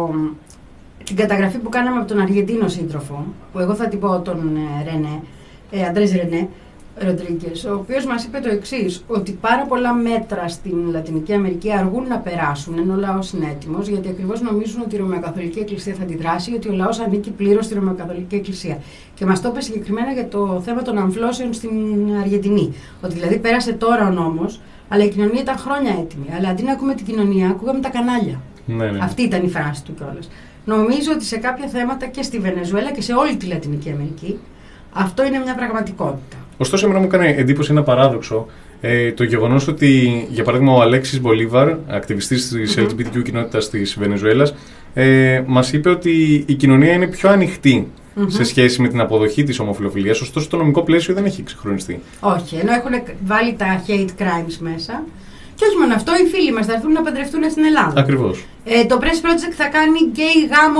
την καταγραφή που κάναμε από τον Αργεντίνο σύντροφο, που εγώ θα την πω τον ε, Ρενέ, ε, Αντρές Ρενέ Ροντρίγκες, ο οποίος μας είπε το εξής, ότι πάρα πολλά μέτρα στην Λατινική Αμερική αργούν να περάσουν, ενώ ο λαός είναι έτοιμος, γιατί ακριβώς νομίζουν ότι η Ρωμαιοκαθολική Εκκλησία θα αντιδράσει, ότι ο λαός ανήκει πλήρως στη Ρωμαιοκαθολική Εκκλησία. Και μας το είπε συγκεκριμένα για το θέμα των αμφλώσεων στην Αργεντινή. Ότι δηλαδή πέρασε τώρα ο νόμος, αλλά η κοινωνία ήταν χρόνια έτοιμη. Αλλά αντί να ακούμε την κοινωνία, ακούγαμε τα κανάλια. Ναι, ναι. Αυτή ήταν η φράση του κιόλας. Νομίζω ότι σε κάποια θέματα και στη Βενεζουέλα και σε όλη τη Λατινική Αμερική, αυτό είναι μια πραγματικότητα. Ωστόσο, εμένα μου έκανε εντύπωση ένα παράδοξο. Ε, το γεγονός ότι, για παράδειγμα, ο Αλέξης Μπολίβαρ, ακτιβιστής της mm-hmm. ελ τζι μπι τι κιου κοινότητας της Βενεζουέλας, ε, μας είπε ότι η κοινωνία είναι πιο ανοιχτή mm-hmm. σε σχέση με την αποδοχή της ομοφυλοφιλίας. Ωστόσο, το νομικό πλαίσιο δεν έχει εξυγχρονιστεί. Όχι, ενώ έχουν βάλει τα hate crimes μέσα. Και όχι μόνο αυτό, οι φίλοι μας θα έρθουν να παντρευτούν στην Ελλάδα. Ακριβώς. Ε, το Press Project θα κάνει γκέι γάμο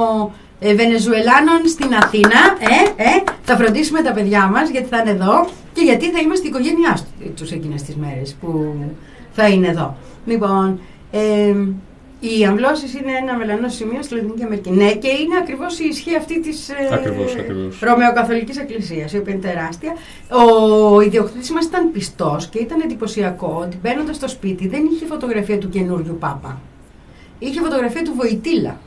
ε, Βενεζουελάνων στην Αθήνα. Ε, ε, θα φροντίσουμε τα παιδιά μας γιατί θα είναι εδώ και γιατί θα είμαστε η οικογένειά τους εκείνες τις μέρες που θα είναι εδώ. Λοιπόν, ε, οι αμβλώσεις είναι ένα μελανό σημείο στη Λατινική Αμερική. Ναι, και είναι ακριβώς η ισχύ αυτή της ε, ακριβώς, ακριβώς. Ρωμαιοκαθολικής Εκκλησίας, η οποία είναι τεράστια. Ο ιδιοκτήτης μας ήταν πιστός και ήταν εντυπωσιακό ότι μπαίνοντας στο σπίτι δεν είχε φωτογραφία του καινούριου Πάπα. Είχε φωτογραφία του Βοητήλα.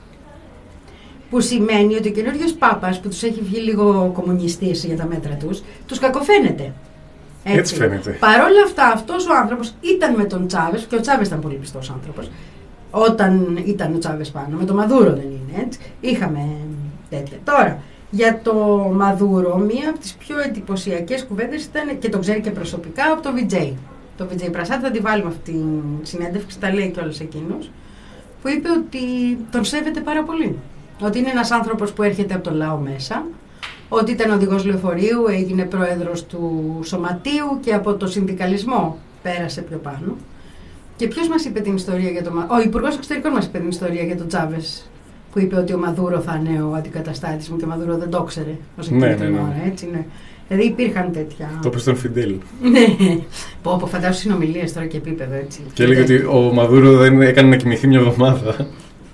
Που σημαίνει ότι ο καινούριος Πάπας, που τους έχει βγει λίγο κομμουνιστής για τα μέτρα τους, τους κακοφαίνεται. Έτσι, Έτσι φαίνεται. Παρ' όλα αυτά, αυτός ο άνθρωπος ήταν με τον Τσάβες, και ο Τσάβες ήταν πολύ πιστός άνθρωπος, όταν ήταν ο Τσάβες πάνω. Με τον Μαδούρο δεν είναι, έτσι. Είχαμε τέτοια. Τώρα, για το Μαδούρο, μία από τις πιο εντυπωσιακές κουβέντες ήταν, και το ξέρει και προσωπικά, από το βι τζέι. Το βι τζέι Πρασάτη, θα τη βάλουμε αυτή τη συνέντευξη, τα λέει κιόλας εκείνος, που είπε ότι τον σέβεται πάρα πολύ. Ότι είναι ένας άνθρωπος που έρχεται από το λαό μέσα, ότι ήταν οδηγός λεωφορείου, έγινε πρόεδρος του Σωματείου και από το συνδικαλισμό πέρασε πιο πάνω. Και ποιος μας είπε την ιστορία για το... Ο Υπουργός Εξωτερικών μας είπε την ιστορία για τον Τσάβες, που είπε ότι ο Μαδούρο θα είναι ο αντικαταστάτης μου και ο Μαδούρο δεν το ξέρε ως εκείνη Ναι, την ναι, ναι. ώρα, έτσι, ναι. Δηλαδή υπήρχαν τέτοια... Το είπε στον Φιντέλ. Ναι. Πω, πω, φαντάσου συνομιλίες τώρα και επίπεδο, έτσι. Και έλεγε ότι ο Μαδούρο δεν έκανε να κοιμηθεί μια εβδομάδα.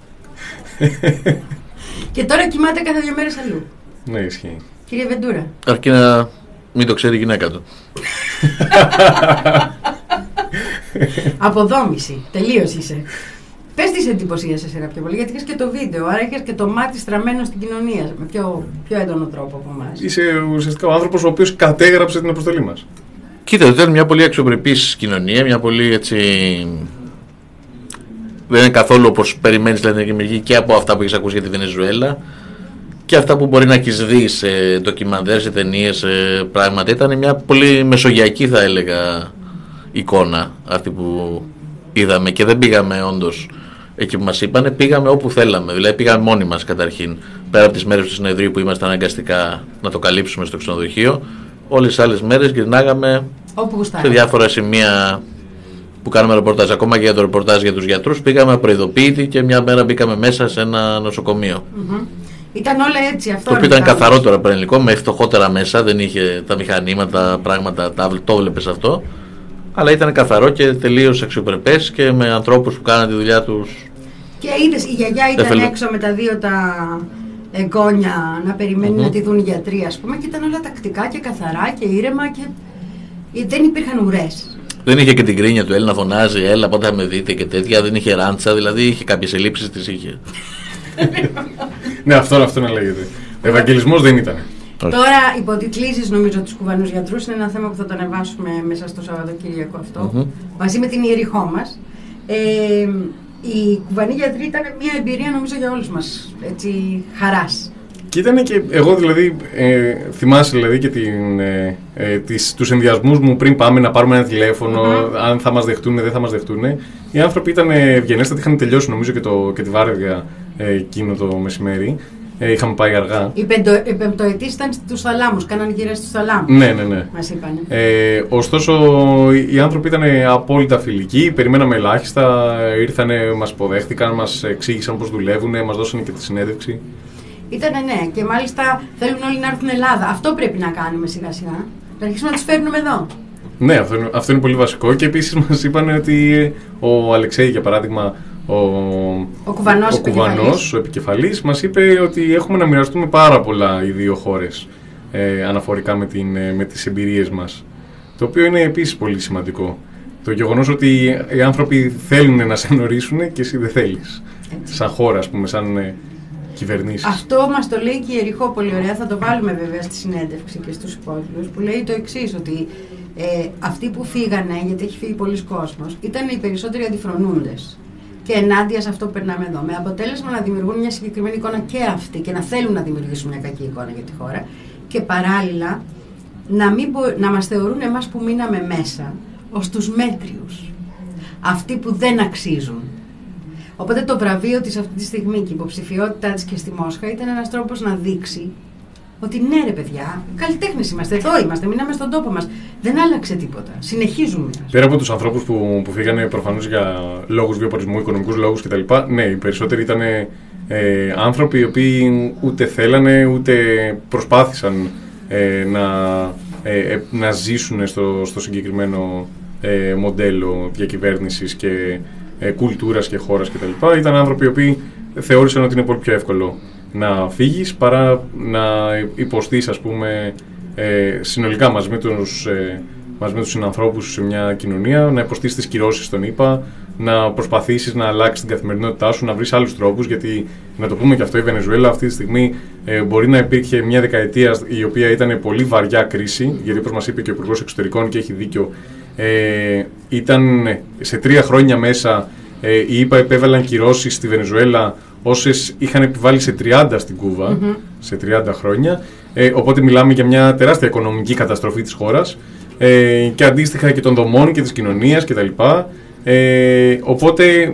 Και τώρα κοιμάται κάθε δύο μέρες αλλού. Ναι, ισχύει. Κύριε Βεντούρα. Αρκεί να μην το ξέρει η γυναίκα του. Αποδόμηση. Τελείως είσαι. Πες τι σε εντυπωσίασε εσένα πιο πολύ, γιατί είχες και το βίντεο, άρα είχες και το μάτι στραμμένο στην κοινωνία, με πιο, πιο έντονο τρόπο από εμάς. Είσαι ουσιαστικά ο άνθρωπος ο οποίος κατέγραψε την αποστολή μας. Κοίτα, ήταν μια πολύ αξιοπρεπής κοινωνία, μια πολύ έτσι... Δεν είναι καθόλου όπως περιμένεις δηλαδή, να δημιουργεί και από αυτά που έχεις ακούσει για τη Βενεζουέλα και αυτά που μπορεί να έχεις δει σε ντοκιμαντέρ, σε ταινίες, σε πράγματα. Ήταν μια πολύ μεσογειακή, θα έλεγα, εικόνα αυτή που είδαμε και δεν πήγαμε όντως εκεί που μας είπανε, πήγαμε όπου θέλαμε. Δηλαδή πήγαμε μόνοι μας καταρχήν, πέρα από τις μέρες του συνεδρίου που ήμασταν αναγκαστικά να το καλύψουμε στο ξενοδοχείο. Όλες τις άλλες μέρες γυρνάγαμε σε διάφορα σημεία που κάναμε ρεπορτάζ. Ακόμα και για το ρεπορτάζ για τους γιατρούς πήγαμε απροειδοποίητοι και μια μέρα μπήκαμε μέσα σε ένα νοσοκομείο. Mm-hmm. Ήταν όλα έτσι αυτό. Το οποίο ήταν καθαρό τώρα πρενηλικό, με φτωχότερα μέσα, δεν είχε τα μηχανήματα, πράγματα, το βλέπεις αυτό. Αλλά ήταν καθαρό και τελείως αξιοπρεπές και με ανθρώπους που κάναν τη δουλειά τους. Και είδες, η γιαγιά ήταν Εφελ... έξω με τα δύο τα εγγόνια να περιμένει mm-hmm. να τη δουν οι γιατροί, ας πούμε, και ήταν όλα τακτικά και καθαρά και ήρεμα και δεν υπήρχαν ουρές. Δεν είχε και την κρίνια του Έλληνα να φωνάζει, έλα πότε θα με δείτε και τέτοια, δεν είχε ράντσα, δηλαδή είχε κάποιες ελλείψεις, τις είχε. Ναι, αυτό, αυτό να λέγεται. Ευαγγελισμός δεν ήταν. Τώρα, υποτιτλίζεις νομίζω τους κουβανούς γιατρούς, είναι ένα θέμα που θα το ανεβάσουμε μέσα στο Σαββατοκύριακο αυτό, mm-hmm. μαζί με την ιεριχό μας. Ε, οι κουβανοί γιατροί ήταν μια εμπειρία νομίζω για όλους μας, έτσι, χαράς. Και ήταν και εγώ δηλαδή, ε, θυμάσαι δηλαδή και την, ε, ε, τις, τους ενδιασμούς μου πριν πάμε να πάρουμε ένα τηλέφωνο, mm-hmm. αν θα μας δεχτούν, δεν θα μας δεχτούν. Οι άνθρωποι ήταν ευγενέστατοι, είχαν τελειώσει νομίζω και, το, και τη βάρδια ε, εκείνο το μεσημέρι. Ε, είχαμε πάει αργά. Οι πεμπτοετής ήταν στους θαλάμους, κάνανε γύρες στους θαλάμους. Ναι, ναι, ναι. Μας είπανε. Ε, ωστόσο, οι άνθρωποι ήταν απόλυτα φιλικοί, περιμέναμε ελάχιστα, ήρθανε, μας υποδέχτηκαν, μας εξήγησαν πώς δουλεύουν, μας δώσανε και τη συνέντευξη. Ήτανε ναι, και μάλιστα θέλουν όλοι να έρθουν Ελλάδα. Αυτό πρέπει να κάνουμε σιγά σιγά. Να αρχίσουμε να τους φέρνουμε εδώ. Ναι, αυτό είναι, αυτό είναι πολύ βασικό. Και επίσης μας είπαν ότι ο Αλεξέη, για παράδειγμα, ο, ο Κουβανός, ο, Κουβανός, ο επικεφαλής, μας είπε ότι έχουμε να μοιραστούμε πάρα πολλά οι δύο χώρες ε, αναφορικά με, την, με τις εμπειρίες μας. Το οποίο είναι επίσης πολύ σημαντικό. Το γεγονός ότι οι άνθρωποι θέλουν να σε γνωρίσουν και εσύ δεν θέλεις. Έτσι. Σαν χώρα, ας πούμε, σαν ε, κυβερνήσεις. Αυτό μας το λέει και η Ιεριχώ πολύ ωραία. Θα το βάλουμε βέβαια στη συνέντευξη και στους υπόλοιπους, που λέει το εξής, ότι ε, αυτοί που φύγανε, γιατί έχει φύγει πολλοί κόσμος, ήταν οι περισσότεροι αντιφρονούντες. Και ενάντια σε αυτό που περνάμε εδώ. Με αποτέλεσμα να δημιουργούν μια συγκεκριμένη εικόνα και αυτοί και να θέλουν να δημιουργήσουν μια κακή εικόνα για τη χώρα. Και παράλληλα να, μην μπο... να μας θεωρούν εμάς που μείναμε μέσα ως τους μέτριους. Αυτοί που δεν αξίζουν. Οπότε το βραβείο της αυτή τη στιγμή και η υποψηφιότητά της και στη Μόσχα ήταν ένας τρόπος να δείξει ότι ναι ρε παιδιά, καλλιτέχνες είμαστε, εδώ είμαστε, μείναμε στον τόπο μας. Δεν άλλαξε τίποτα. Συνεχίζουμε. Πέρα από τους ανθρώπους που, που φύγανε προφανώς για λόγους βιοπορισμού, οικονομικούς λόγους κτλ. Ναι, οι περισσότεροι ήταν ε, άνθρωποι οι οποίοι ούτε θέλανε ούτε προσπάθησαν ε, να, ε, να ζήσουν στο, στο συγκεκριμένο ε, μοντέλο διακυβέρνησης και ε, κουλτούρας και χώρας κτλ. Ήταν άνθρωποι οι οποίοι θεώρησαν ότι είναι πολύ πιο εύκολο να φύγεις παρά να υποστείς, ας πούμε, ε, συνολικά μαζί με τους, ε, μαζί με τους συνανθρώπους σε μια κοινωνία, να υποστείς τις κυρώσεις των ΗΠΑ, να προσπαθήσεις να αλλάξεις την καθημερινότητά σου, να βρεις άλλους τρόπους, γιατί να το πούμε και αυτό, η Βενεζουέλα αυτή τη στιγμή ε, μπορεί να υπήρχε μια δεκαετία η οποία ήταν πολύ βαριά κρίση, γιατί όπως μας είπε και ο Υπουργός Εξωτερικών και έχει δίκιο, ε, ήταν σε τρία χρόνια μέσα ε, οι ΗΠΑ επέβαλαν κυρώσεις στη Βενεζουέλα όσες είχαν επιβάλει σε τριάντα στην Κούβα, mm-hmm. σε τριάντα χρόνια. Ε, οπότε μιλάμε για μια τεράστια οικονομική καταστροφή της χώρας ε, και αντίστοιχα και των δομών και της κοινωνίας κτλ. Ε, οπότε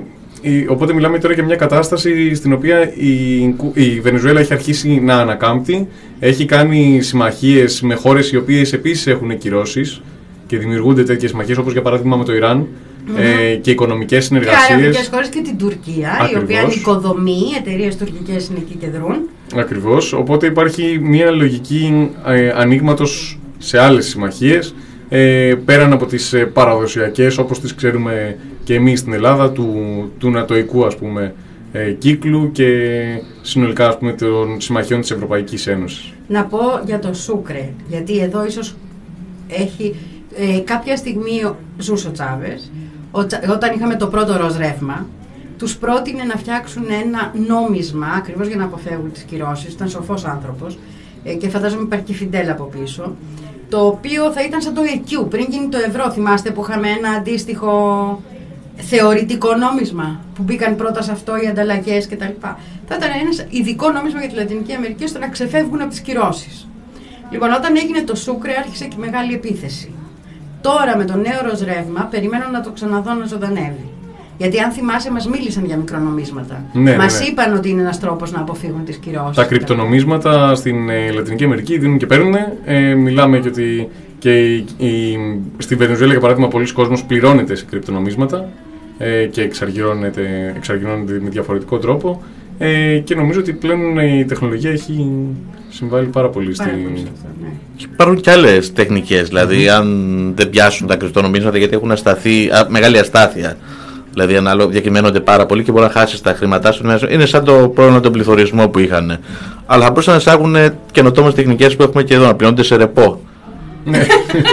η, οπότε μιλάμε τώρα για μια κατάσταση στην οποία η, η Βενεζουέλα έχει αρχίσει να ανακάμπτει, έχει κάνει συμμαχίες με χώρες οι οποίες επίσης έχουν κυρώσεις και δημιουργούνται τέτοιες συμμαχίες, όπως για παράδειγμα με το Ιράν. Mm-hmm. Ε, και οικονομικές συνεργασίες. Και αραβικές χώρες και την Τουρκία, ακριβώς, η οποία νοικοδομεί, εταιρείες τουρκικές είναι εκεί και δρούν. Ακριβώς. Οπότε υπάρχει μια λογική ε, ανοίγματος σε άλλες συμμαχίες, ε, πέραν από τις ε, παραδοσιακές, όπως τις ξέρουμε και εμείς στην Ελλάδα, του, του νατοϊκού, ας πούμε, ε, κύκλου και συνολικά, ας πούμε, των συμμαχιών της Ευρωπαϊκής Ένωσης. Να πω για το Σούκρε, γιατί εδώ ίσως έχει ε, κάποια στιγμή ζούσε ο Τσάβες. Όταν είχαμε το πρώτο ροζ ρεύμα, τους πρότεινε να φτιάξουν ένα νόμισμα ακριβώς για να αποφεύγουν τις κυρώσεις. Ήταν σοφός άνθρωπος και φαντάζομαι υπάρχει και Φιντέλ από πίσω. Το οποίο θα ήταν σαν το ι κιου πριν γίνει το ευρώ. Θυμάστε που είχαμε ένα αντίστοιχο θεωρητικό νόμισμα που μπήκαν πρώτα σε αυτό οι ανταλλαγές κτλ. Θα ήταν ένα ειδικό νόμισμα για τη Λατινική Αμερική ώστε να ξεφεύγουν από τις κυρώσεις. Λοιπόν, όταν έγινε το Σούκρε άρχισε και μεγάλη επίθεση. Τώρα με το νέο ροζ ρεύμα περιμένω να το ξαναδώ να ζωντανεύει. Γιατί αν θυμάσαι, μας μίλησαν για μικρονομίσματα. Ναι, μας ναι, ναι. είπαν ότι είναι ένας τρόπος να αποφύγουν τις κυρώσεις. Τα κρυπτονομίσματα στην ε, Λατινική Αμερική δίνουν και παίρνουν. Ε, μιλάμε και ότι και η, η, στη Βενεζουέλα, για παράδειγμα, πολλοί κόσμος πληρώνεται σε κρυπτονομίσματα ε, και εξαργυρώνεται, εξαργυρώνεται με διαφορετικό τρόπο. Ε, και νομίζω ότι πλέον η τεχνολογία έχει συμβάλει πάρα πολύ στη... Ναι. Και υπάρχουν και άλλες τεχνικές, δηλαδή mm-hmm. αν δεν πιάσουν τα κρυπτονομίσματα γιατί έχουν ασταθεί, α, μεγάλη αστάθεια. Δηλαδή ανάλογα διακυμαίνονται πάρα πολύ και μπορεί να χάσει τα χρήματά σου. Είναι σαν το πρόβλημα τον πληθωρισμό που είχαν. Αλλά θα μπορούσαν να εισάγουν καινοτόμες τεχνικές που έχουμε και εδώ, να πληρώνονται σε ρεπό. Ναι.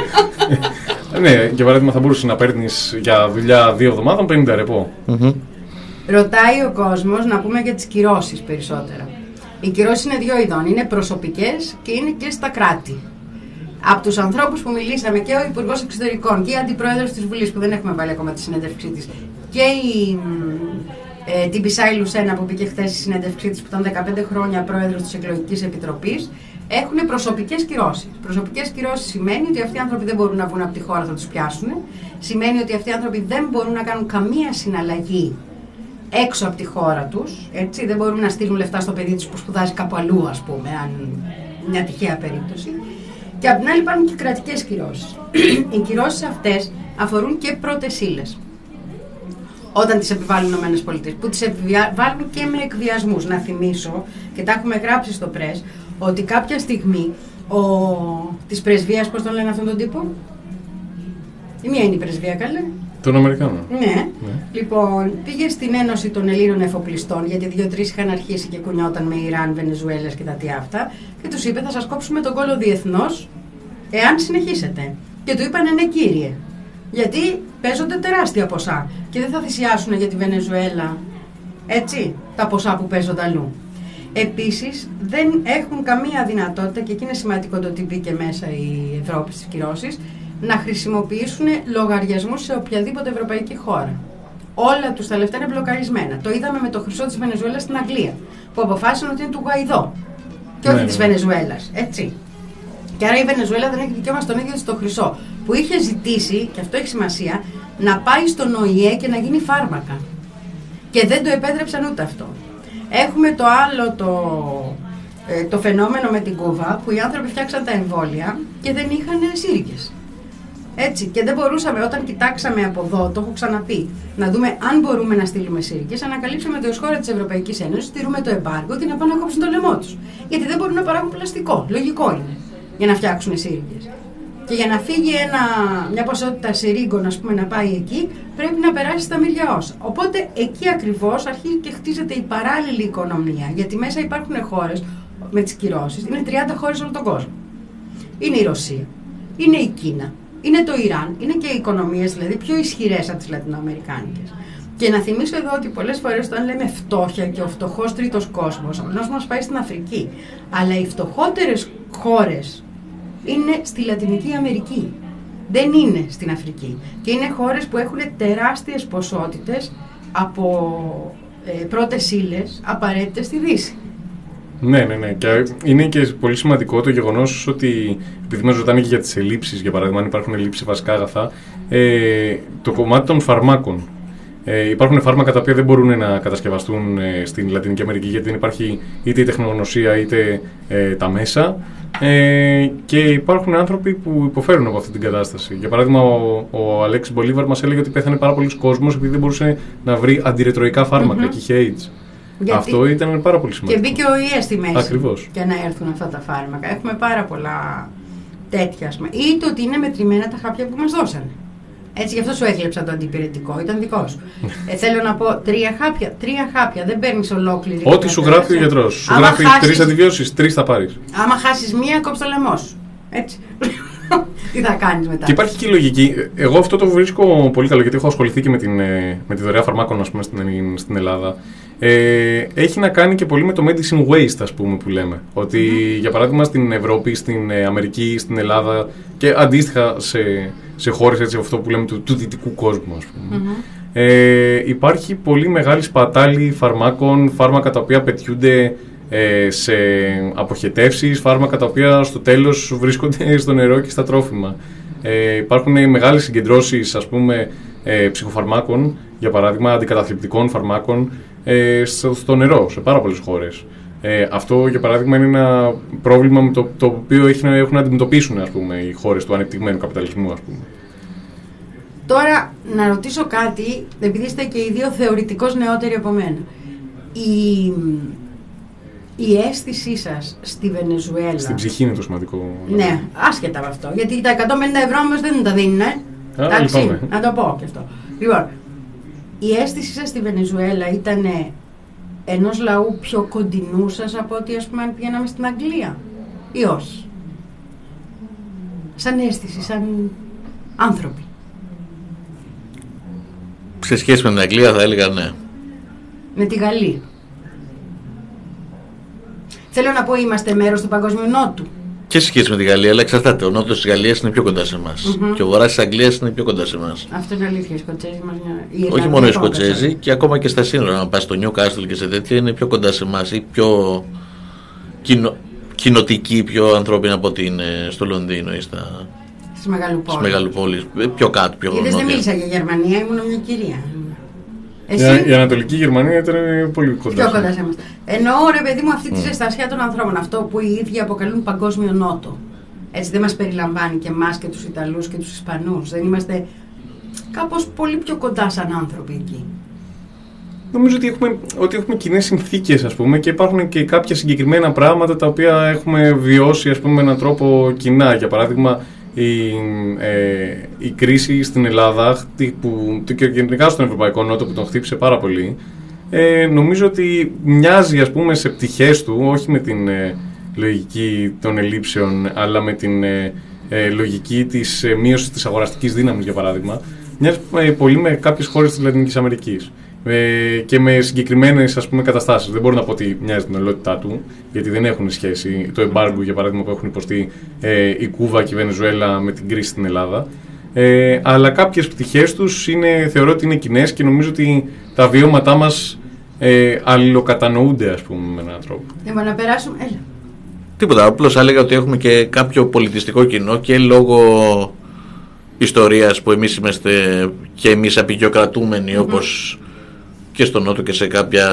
Ναι, για παράδειγμα θα μπορούσε να παίρνει για δουλειά δύο εβδομάδων πενήντα ρεπό. Mm-hmm. Ρωτάει ο κόσμος να πούμε για τις κυρώσεις περισσότερα. Οι κυρώσεις είναι δύο ειδών. Είναι προσωπικές και είναι και στα κράτη. Από τους ανθρώπους που μιλήσαμε, και ο Υπουργός Εξωτερικών και η Αντιπρόεδρος της Βουλής, που δεν έχουμε βάλει ακόμα τη συνέντευξή της, και η ε, την Πισάη Λουσένα που πήγε χθες στη συνέντευξή της, που ήταν δεκαπέντε χρόνια πρόεδρος της Εκλογικής Επιτροπής, έχουν προσωπικές κυρώσεις. Προσωπικές κυρώσεις σημαίνει ότι αυτοί οι άνθρωποι δεν μπορούν να βγουν από τη χώρα, θα τους πιάσουν. Σημαίνει ότι αυτοί οι άνθρωποι δεν μπορούν να κάνουν καμία συναλλαγή έξω από τη χώρα τους. Έτσι, δεν μπορούν να στείλουν λεφτά στο παιδί τους που σπουδάζει κάπου αλλού, ας πούμε, αν μια τυχαία περίπτωση. Και απ' την άλλη υπάρχουν και κρατικές κυρώσεις. Οι κυρώσεις αυτές αφορούν και πρώτες ύλες. Όταν τις επιβάλλουν οι ΗΠΑ, που τις επιβάλλουν και με εκβιασμούς. Να θυμίσω, και τα έχουμε γράψει στο πρες, ότι κάποια στιγμή ο... της πρεσβείας, πώς τον λένε αυτόν τον τύπο, η μία είναι η πρεσβεία, καλέ. Τον Αμερικάνο. Ναι. ναι. Λοιπόν, πήγε στην Ένωση των Ελλήνων Εφοπλιστών, γιατί δύο-τρεις είχαν αρχίσει και κουνιόταν με Ιράν, Βενεζουέλας και τα τι αυτά, και τους είπε: θα σας κόψουμε τον κόλο διεθνώς, εάν συνεχίσετε. Και του είπανε: ναι, κύριε. Γιατί παίζονται τεράστια ποσά και δεν θα θυσιάσουν για τη Βενεζουέλα, έτσι, τα ποσά που παίζονται αλλού. Επίσης, δεν έχουν καμία δυνατότητα, και εκεί είναι σημαντικό το ότι μπήκε μέσα η Ευρώπη στις κυρώσεις, να χρησιμοποιήσουν λογαριασμούς σε οποιαδήποτε ευρωπαϊκή χώρα. Όλα τους τα λεφτά είναι μπλοκαρισμένα. Το είδαμε με το χρυσό της Βενεζουέλας στην Αγγλία, που αποφάσισαν ότι είναι του Γουαϊδό και όχι ναι, της ναι. Βενεζουέλας. Έτσι. Και άρα η Βενεζουέλα δεν έχει δικαίωμα στον ίδιο στο χρυσό, που είχε ζητήσει, και αυτό έχει σημασία, να πάει στον Ο Η Ε και να γίνει φάρμακα. Και δεν το επέτρεψαν ούτε αυτό. Έχουμε το άλλο το, ε, το φαινόμενο με την Κούβα, που οι άνθρωποι φτιάξαν τα εμβόλια και δεν είχαν σύρικες. Έτσι, και δεν μπορούσαμε, όταν κοιτάξαμε από εδώ, το έχω ξαναπεί, να δούμε αν μπορούμε να στείλουμε σύρικες, ανακαλύψαμε ότι ως χώρα της Ευρωπαϊκής Ένωσης στηρούμε το εμπάργκο και να πάνε να κόψουν το λαιμό τους. Γιατί δεν μπορούν να παράγουν πλαστικό. Λογικό είναι. Για να φτιάξουν σύρικες. Και για να φύγει ένα, μια ποσότητα σιρίγκων, ας πούμε, να πάει εκεί, πρέπει να περάσει στα μύρια όσα. Οπότε εκεί ακριβώς αρχίζει και χτίζεται η παράλληλη οικονομία. Γιατί μέσα υπάρχουν χώρες με τις κυρώσεις, είναι τριάντα χώρες όλο τον κόσμο. Είναι η Ρωσία, είναι η Κίνα, είναι το Ιράν, είναι και οι οικονομίες δηλαδή πιο ισχυρές από τις λατινοαμερικάνικες. Και να θυμίσω εδώ ότι πολλές φορές όταν λέμε φτώχεια και ο φτωχός τρίτος κόσμος, ο νόμος μας πάει στην Αφρική. Αλλά οι φτωχότερες χώρες είναι στη Λατινική Αμερική. Δεν είναι στην Αφρική. Και είναι χώρες που έχουν τεράστιες ποσότητες από ε, πρώτες ύλες απαραίτητες στη Δύση. Ναι, ναι, ναι. Και είναι και πολύ σημαντικό το γεγονός ότι, επειδή μας ρωτάνε και για τις ελλείψεις, για παράδειγμα, αν υπάρχουν ελλείψεις βασικά αγαθά, ε, το κομμάτι των φαρμάκων. Ε, υπάρχουν φάρμακα τα οποία δεν μπορούν να κατασκευαστούν ε, στην Λατινική Αμερική γιατί δεν υπάρχει είτε η τεχνογνωσία είτε ε, τα μέσα. Ε, και υπάρχουν άνθρωποι που υποφέρουν από αυτή την κατάσταση. Για παράδειγμα, ο, ο Αλέξης Μπολίβαρ μας έλεγε ότι πέθανε πάρα πολλοί κόσμος επειδή δεν μπορούσε να βρει αντιρετροϊκά φάρμακα mm-hmm. και είχε AIDS. Γιατί... Αυτό ήταν πάρα πολύ σημαντικό. Και μπήκε ο ΙΕ στη μέση. Ακριβώς. Και να έρθουν αυτά τα φάρμακα. Έχουμε πάρα πολλά τέτοια. Ή το ότι είναι μετρημένα τα χάπια που μας δώσανε. Έτσι, γι' αυτό σου έκλεψα το αντιπηρετικό, ήταν δικό σου. ε, θέλω να πω τρία χάπια. Τρία χάπια, δεν παίρνεις ολόκληρη. Ό,τι σου γράφει ο γιατρός. Σου άμα γράφει χάσεις... τρεις αντιβιώσεις, τρεις θα πάρεις. Άμα χάσεις μία, κόψει το λαιμό σου. Έτσι. Τι θα κάνεις μετά. Και υπάρχει και η λογική. Εγώ αυτό το βρίσκω πολύ καλό γιατί έχω ασχοληθεί και με, την, με τη δωρεά φαρμάκων, ας πούμε, στην, στην Ελλάδα. Ε, έχει να κάνει και πολύ με το medicine waste, ας πούμε, που λέμε. Ότι mm-hmm. για παράδειγμα στην Ευρώπη, στην Αμερική, στην Ελλάδα και αντίστοιχα σε, σε χώρες έτσι, αυτό που λέμε του, του δυτικού κόσμου, ας πούμε. Mm-hmm. Ε, υπάρχει πολύ μεγάλη σπατάλη φαρμάκων, φάρμακα τα οποία πετιούνται ε, σε αποχετεύσεις, φάρμακα τα οποία στο τέλος βρίσκονται στο νερό και στα τρόφιμα. Ε, υπάρχουν μεγάλες συγκεντρώσεις, ας πούμε, ε, ψυχοφαρμάκων, για παράδειγμα αντικαταθλιπτικών φαρμάκων, ε, στο, στο νερό, σε πάρα πολλές χώρες. Ε, αυτό, για παράδειγμα, είναι ένα πρόβλημα με το, το οποίο έχει, έχουν να αντιμετωπίσουν, ας πούμε, οι χώρες του ανεπτυγμένου καπιταλισμού, ας πούμε. Τώρα, να ρωτήσω κάτι, επειδή είστε και οι δύο θεωρητικώς νεότεροι από μένα. Η, η αίσθησή σας στη Βενεζουέλα... Στην ψυχή είναι το σημαντικό. Ναι, άσχετα από αυτό. Γιατί τα εκατόν πενήντα ευρώ όμως δεν τα δίνουν, ε. Εντάξει, να το πω και αυτό. Λοιπόν, η αίσθησή σας στη Βενεζουέλα ήταν ενός λαού πιο κοντινού σας από ότι, ας πούμε, αν πηγαίναμε στην Αγγλία ή όχι? Σαν αίσθηση, σαν άνθρωποι. Σε σχέση με την Αγγλία θα έλεγα ναι. Με τη Γαλλία. Θέλω να πω, είμαστε μέρος του παγκόσμιου νότου. Και σε σχέση με τη Γαλλία, αλλά εξαρτάται. Ο νότος της Γαλλίας είναι πιο κοντά σε εμάς. Mm-hmm. Και ο βορράς της Αγγλίας είναι πιο κοντά σε εμάς. Αυτό είναι αλήθεια. Οι Σκοτσέζοι μας μια... Όχι μόνο οι Σκοτσέζοι, και ακόμα και στα σύνορα. Να πας στο Νιούκαστλ και σε τέτοια είναι πιο κοντά σε εμάς ή πιο κοινο... κοινοτικοί, πιο ανθρώπινοι από ότι είναι στο Λονδίνο ή στα. Στις μεγαλοπόλεις. μεγαλοπόλεις. Πιο κάτω, πιο νότια. Είδες, δεν μίλησα για Γερμανία, ήμουν μια κυρία. Εσύ... Η Ανατολική Γερμανία ήταν πολύ κοντά. Πιο κοντά σε εμάς. Εννοώ, ρε παιδί μου, αυτή τη ζεστασιά των ανθρώπων. Αυτό που οι ίδιοι αποκαλούν παγκόσμιο νότο. Έτσι δεν μας περιλαμβάνει και εμάς και τους Ιταλούς και τους Ισπανούς. Δεν είμαστε κάπως πολύ πιο κοντά σαν άνθρωποι εκεί. Νομίζω ότι έχουμε, ότι έχουμε κοινές συνθήκες, ας πούμε, και υπάρχουν και κάποια συγκεκριμένα πράγματα τα οποία έχουμε βιώσει, ας πούμε, με έναν τρόπο κοινά. Για παράδειγμα, η, ε, η κρίση στην Ελλάδα που, και γενικά στον Ευρωπαϊκό Νότο που τον χτύπησε πάρα πολύ, ε, νομίζω ότι μοιάζει, ας πούμε, σε πτυχές του, όχι με την ε, λογική των ελλείψεων, αλλά με την ε, ε, λογική της ε, μείωσης της αγοραστικής δύναμης, για παράδειγμα, μοιάζει ε, πολύ με κάποιες χώρες της Λατινικής Αμερικής. Ε, και με συγκεκριμένες, ας πούμε, καταστάσεις. Δεν μπορώ να πω ότι μοιάζει την ολότητά του, γιατί δεν έχουν σχέση. Το εμπάργκο, για παράδειγμα, που έχουν υποστεί ε, η Κούβα και η Βενεζουέλα με την κρίση στην Ελλάδα. Ε, αλλά κάποιες πτυχές τους είναι, θεωρώ ότι είναι κοινές και νομίζω ότι τα βιώματά μας ε, αλληλοκατανοούνται, ας πούμε, με έναν τρόπο. Λοιπόν, να περάσουμε. Έλα. Τίποτα. Απλώς έλεγα ότι έχουμε και κάποιο πολιτιστικό κοινό και λόγω ιστορίας που εμείς είμαστε και εμείς απεικιοκρατούμενοι, mm-hmm. όπως και στο Νότο και σε κάποια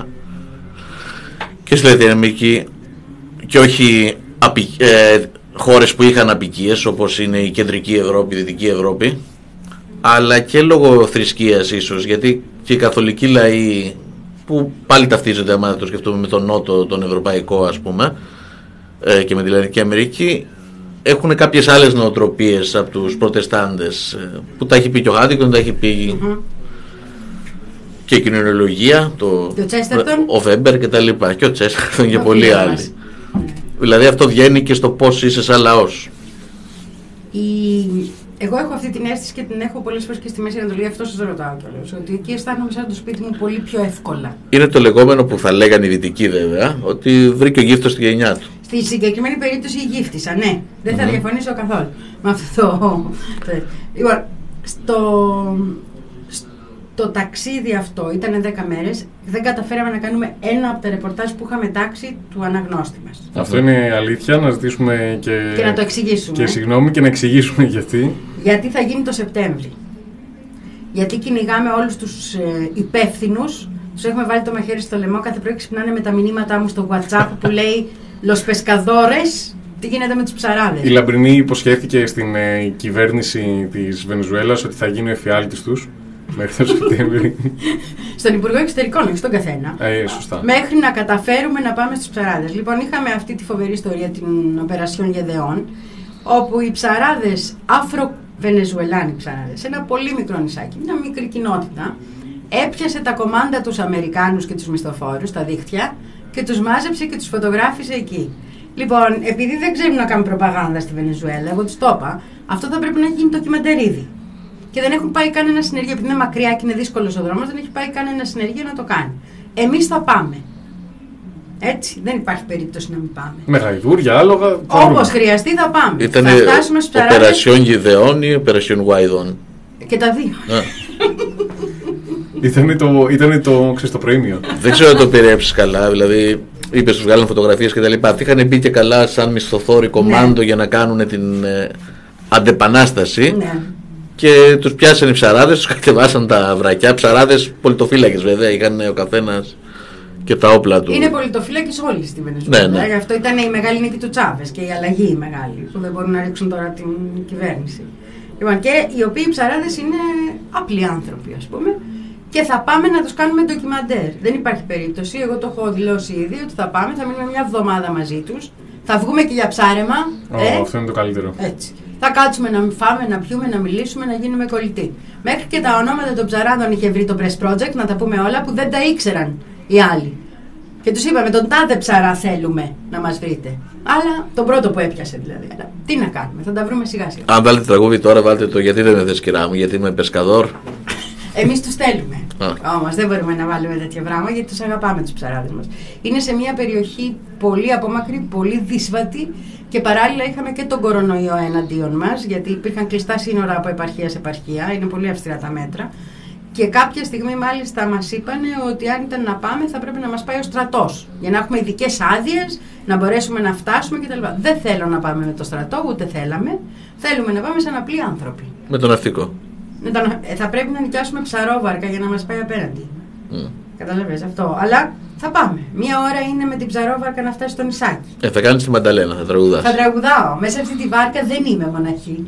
και στη Λατινική Αμερική, και όχι απει, ε, χώρες που είχαν απικίες όπως είναι η Κεντρική Ευρώπη, η Δυτική Ευρώπη, αλλά και λόγω θρησκείας ίσως, γιατί και οι καθολικοί λαοί που πάλι ταυτίζονται, άμα το σκεφτούμε, με τον Νότο, τον Ευρωπαϊκό, ας πούμε, ε, και με τη Λατινική Αμερική, έχουν κάποιες άλλες νοοτροπίες από τους Προτεστάντες, ε, που τα έχει πει και ο Χάντιγκτον, τα έχει πει mm-hmm. και η κοινωνιολογία, το, ο Βέμπερ και τα λοιπά, και ο Τσέστερτον και πολλοί άλλοι. Μας. Δηλαδή αυτό βγαίνει και στο πώς είσαι σαν λαός. Η... Εγώ έχω αυτή την αίσθηση και την έχω πολλές φορές και στη Μέση Ανατολή, αυτό σας ρωτάω κιόλας, ότι εκεί αισθάνομαι σαν το σπίτι μου πολύ πιο εύκολα. Είναι το λεγόμενο που θα λέγανε οι Δυτικοί, βέβαια, ότι βρήκε ο γύφτος στη γενιά του. Στη συγκεκριμένη περίπτωση γύφτησα, ναι. Δεν θα mm-hmm. διαφωνήσω καθόλου με αυτό. Λοιπόν, στο... Το ταξίδι αυτό ήταν δέκα μέρες, δεν καταφέραμε να κάνουμε ένα από τα ρεπορτάζ που είχαμε τάξει του αναγνώστη μας. Αυτό είναι αλήθεια, να ζητήσουμε και, και να το εξηγήσουμε. Και συγγνώμη και να εξηγήσουμε γιατί. Γιατί θα γίνει το Σεπτέμβρη. Γιατί κυνηγάμε όλους τους ε, υπεύθυνους, τους έχουμε βάλει το μαχαίρι στο λαιμό, κάθε πρωί ξυπνάνε με τα μηνύματά μου στο WhatsApp που λέει «Los pescadores». Τι γίνεται με τους ψαράδες. Η Λαμπρινή υποσχέθηκε στην ε, κυβέρνηση της Βενεζουέλας ότι θα γίνει ο εφιάλτης τους μέχρι το Σεπτέμβρη. Στον Υπουργό Εξωτερικών, όχι στον καθένα. Ε, σωστά. Μέχρι να καταφέρουμε να πάμε στους ψαράδες. Λοιπόν, είχαμε αυτή τη φοβερή ιστορία, την Οπερασιόν Γεδεών, όπου οι ψαράδες, Αφρο-Βενεζουελάνοι ψαράδες, σε ένα πολύ μικρό νησάκι, μια μικρή κοινότητα, έπιασε τα κομμάντα τους Αμερικάνους και τους μισθοφόρους, τα δίχτυα, και τους μάζεψε και τους φωτογράφησε εκεί. Λοιπόν, επειδή δεν ξέρουν να κάνουν προπαγάνδα στη Βενεζουέλα, εγώ τους το είπα, αυτό θα πρέπει να γίνει ντοκιμαντερίδι. Και δεν έχουν πάει κανένα συνεργείο, επειδή είναι μακριά και είναι δύσκολος ο δρόμος, δεν έχει πάει κανένα συνεργείο να το κάνει. Εμείς θα πάμε. Έτσι, δεν υπάρχει περίπτωση να μην πάμε. Με γαϊδούρια, άλογα. Όπως χρειαστεί θα πάμε. Ήταν θα φτάσουμε στους ψαράδες. Οπερασιόν Γιδεών ή Οπερασιόν Γουαϊδών. Και τα δύο. Ήτανε το, ήτανε το, ξέρεις, το προήμιο. Δεν ξέρω αν το περιέψεις καλά, δηλαδή είπε τους βγάλαν φωτογραφίες και τα λοιπά. Αυτοί είχαν μπει και καλά σαν μισθοφόροι κομμάντο Ναι. για να κάνουν την ε, αντεπανάσταση. Ναι. Και τους πιάσανε οι ψαράδες, τους κατεβάσαν τα βρακιά. Ψαράδες πολιτοφύλακες βέβαια, είχαν ο καθένας και τα όπλα του. Είναι πολιτοφύλακες όλοι στη Βενεζουέλα. Ναι, ναι. Γι' αυτό ήταν η μεγάλη νίκη του Τσάβες και η αλλαγή η μεγάλη, που δεν μπορούν να ρίξουν τώρα την κυβέρνηση. Λοιπόν, και οι οποίοι ψαράδες είναι απλοί άνθρωποι, ας πούμε, και θα πάμε να τους κάνουμε ντοκιμαντέρ. Δεν υπάρχει περίπτωση. Εγώ το έχω δηλώσει ήδη ότι θα πάμε, θα μείνουμε μια εβδομάδα μαζί τους. Θα βγούμε και για ψάρεμα. Oh, ε, αυτό είναι το καλύτερο. Έτσι. Θα κάτσουμε να φάμε, να πιούμε, να μιλήσουμε, να γίνουμε κολλητοί. Μέχρι και τα ονόματα των ψαράδων είχε βρει το Press Project, να τα πούμε όλα, που δεν τα ήξεραν οι άλλοι. Και τους είπαμε, τον τάδε ψαρά θέλουμε να μας βρείτε. Αλλά τον πρώτο που έπιασε δηλαδή. Αλλά τι να κάνουμε, θα τα βρούμε σιγά σιγά. Αν βάλετε τραγούδι τώρα, βάλτε το γιατί δεν με θες κυρά μου, γιατί είμαι πεσκαδόρ. Εμείς τους θέλουμε. Α. Όμως δεν μπορούμε να βάλουμε τέτοια πράγματα γιατί τους αγαπάμε τους ψαράδες μας. Είναι σε μια περιοχή πολύ απόμακρη, πολύ δύσβατη και παράλληλα είχαμε και τον κορονοϊό εναντίον μας, γιατί υπήρχαν κλειστά σύνορα από επαρχία σε επαρχία, είναι πολύ αυστηρά τα μέτρα. Και κάποια στιγμή μάλιστα μας είπανε ότι αν ήταν να πάμε θα πρέπει να μας πάει ο στρατός για να έχουμε ειδικές άδειες, να μπορέσουμε να φτάσουμε κτλ. Δεν θέλω να πάμε με το στρατό, ούτε θέλαμε. Θέλουμε να πάμε σαν απλοί άνθρωποι. Με το ναυτικό. Θα πρέπει να νοικιάσουμε ψαρόβαρκα για να μας πάει απέναντι. Mm. Καταλαβαίνεις αυτό. Αλλά θα πάμε. Μία ώρα είναι με την ψαρόβαρκα να φτάσει στο νησάκι. Ε, θα κάνεις τη Μανταλένα, θα τραγουδάς. Θα τραγουδάω. Μέσα αυτή τη βάρκα δεν είμαι μοναχή.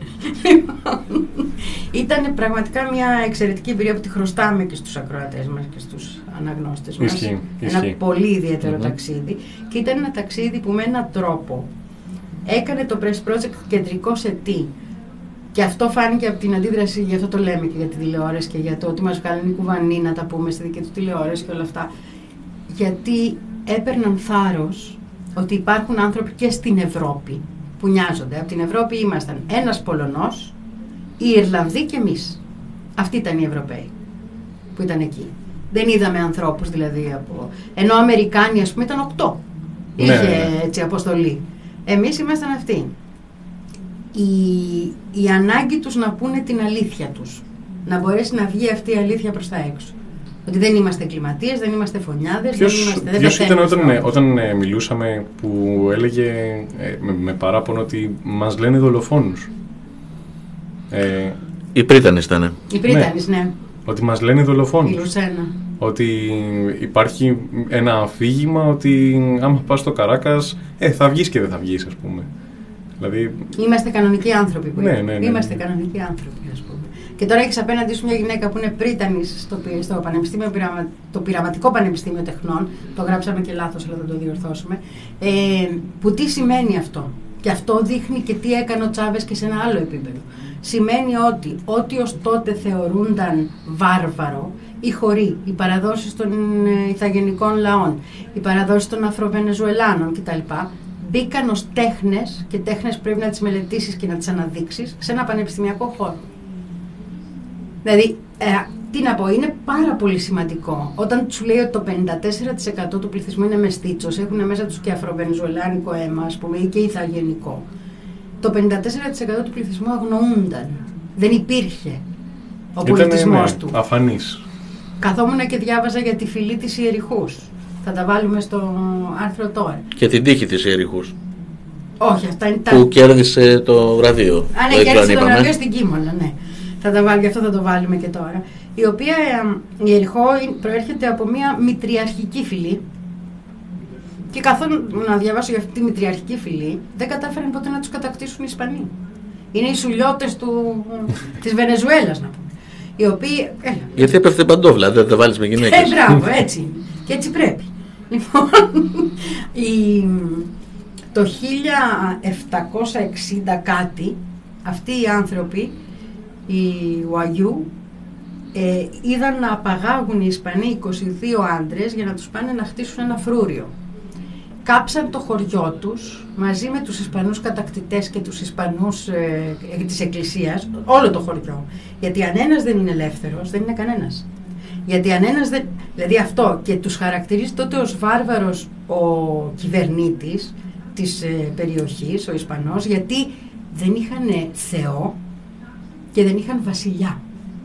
Ήταν πραγματικά μια εξαιρετική εμπειρία που τη χρωστάμε και στους ακροατές μας και στους αναγνώστες μας. Ισχύει, Ένα ισχύει. πολύ ιδιαίτερο Mm-hmm. ταξίδι. Και ήταν ένα ταξίδι που με έναν τρόπο έκανε το Press Project κεντρικό σε τι. Και αυτό φάνηκε από την αντίδραση, γι' αυτό το λέμε και για τη τηλεόραση και για το ότι μας βγάλανε οι κουβανοί να τα πούμε στη δική του τηλεόραση και όλα αυτά. Γιατί έπαιρναν θάρρος ότι υπάρχουν άνθρωποι και στην Ευρώπη που νοιάζονται. Από την Ευρώπη ήμασταν ένας Πολωνός, οι Ιρλανδοί και εμείς. Αυτοί ήταν οι Ευρωπαίοι που ήταν εκεί. Δεν είδαμε ανθρώπους δηλαδή από... Ενώ Αμερικάνοι ας πούμε ήταν οκτώ. Ναι, Είχε ναι. έτσι αποστολή. Εμείς ήμασταν αυτοί. Η, η ανάγκη τους να πούνε την αλήθεια τους. Να μπορέσει να βγει αυτή η αλήθεια προς τα έξω. Ότι δεν είμαστε εγκληματίες, δεν είμαστε φωνιάδες, δεν Ποιος, είμαστε... Δεν ποιος ήταν πεθαίνουμε όταν, στο- όταν ε, μιλούσαμε που έλεγε ε, με, με παράπονο ότι μας λένε δολοφόνους. Ε, Η Πρίτανης ήταν. Η Πρίτανης, ναι. ότι μας λένε δολοφόνους. Μιλούσε ένα. Ότι υπάρχει ένα αφήγημα ότι άμα πας στο Καράκας ε, θα βγεις και δεν θα βγεις, ας πούμε. Δηλαδή, Είμαστε κανονικοί άνθρωποι που Ναι, είναι. ναι, ναι, Είμαστε ναι. κανονικοί άνθρωποι, ας πούμε. Και τώρα έχεις απέναντι σου μια γυναίκα που είναι πρίτανης στο, πυ- στο πανεπιστήμιο, πειραμα- το Πειραματικό Πανεπιστήμιο Τεχνών. Το γράψαμε και λάθος, αλλά θα το διορθώσουμε. Ε, που τι σημαίνει αυτό. Και αυτό δείχνει και τι έκανε ο Τσάβες και σε ένα άλλο επίπεδο. Σημαίνει ότι ό,τι ως τότε θεωρούνταν βάρβαρο, οι χωροί, οι παραδόσεις των ε, ηθαγενικών λαών, οι παραδόσεις των Αφροβενεζουελάνων κτλ. Μπήκαν ως τέχνες και τέχνες πρέπει να τις μελετήσεις και να τις αναδείξεις σε ένα πανεπιστημιακό χώρο. Δηλαδή, ε, τι να πω, είναι πάρα πολύ σημαντικό. Όταν σου λέει ότι το πενήντα τέσσερα τοις εκατό του πληθυσμού είναι μεστίτσος, έχουν μέσα τους και αφροβενεζουελάνικο αίμα, ας πούμε, ή και ηθαγενικό. Το πενήντα τέσσερα τοις εκατό του πληθυσμού αγνοούνταν. Δεν υπήρχε ο ήταν, πολιτισμός ναι, του. αφανής. Καθόμουν και διάβαζα για τη φυλή της Ιεριχούς. Θα τα βάλουμε στο άρθρο τώρα. Και την τύχη της Ιεριχούς. Όχι, αυτά είναι τα... Που κέρδισε το βραβείο. Α, ναι, Δεν ξέρω αν κέρδισε τον είπαμε. βραβείο στην Κίμολα, ναι. Θα τα βάλω, γι' αυτό θα το βάλουμε και τώρα. Η οποία ε, η Ιεριχώ προέρχεται από μια μητριαρχική φυλή. Και καθόλου να διαβάσω για αυτή τη μητριαρχική φυλή, δεν κατάφεραν ποτέ να τους κατακτήσουν οι Ισπανοί. Είναι οι σουλιώτες του, της Βενεζουέλας, να πούμε. Οι οποίοι. Έλα. Γιατί έπεφτε παντόβλα, δεν τα βάλεις με γυναίκες. Ε, μπράβο, έτσι. Και έτσι πρέπει. Λοιπόν, η, το χίλια επτακόσια εξήντα κάτι, αυτοί οι άνθρωποι, οι Ουαγιού, ε, είδαν να απαγάγουν οι Ισπανοί είκοσι δύο άντρες για να τους πάνε να χτίσουν ένα φρούριο. Κάψαν το χωριό τους μαζί με τους Ισπανούς κατακτητές και τους Ισπανούς ε, ε, της Εκκλησίας, όλο το χωριό. Γιατί αν ένας δεν είναι ελεύθερος, δεν είναι κανένας. Γιατί αν ένας δεν... Δηλαδή αυτό, και τους χαρακτηρίζει τότε ως βάρβαρος ο κυβερνήτης της ε, περιοχής, ο Ισπανός, γιατί δεν είχαν Θεό και δεν είχαν βασιλιά.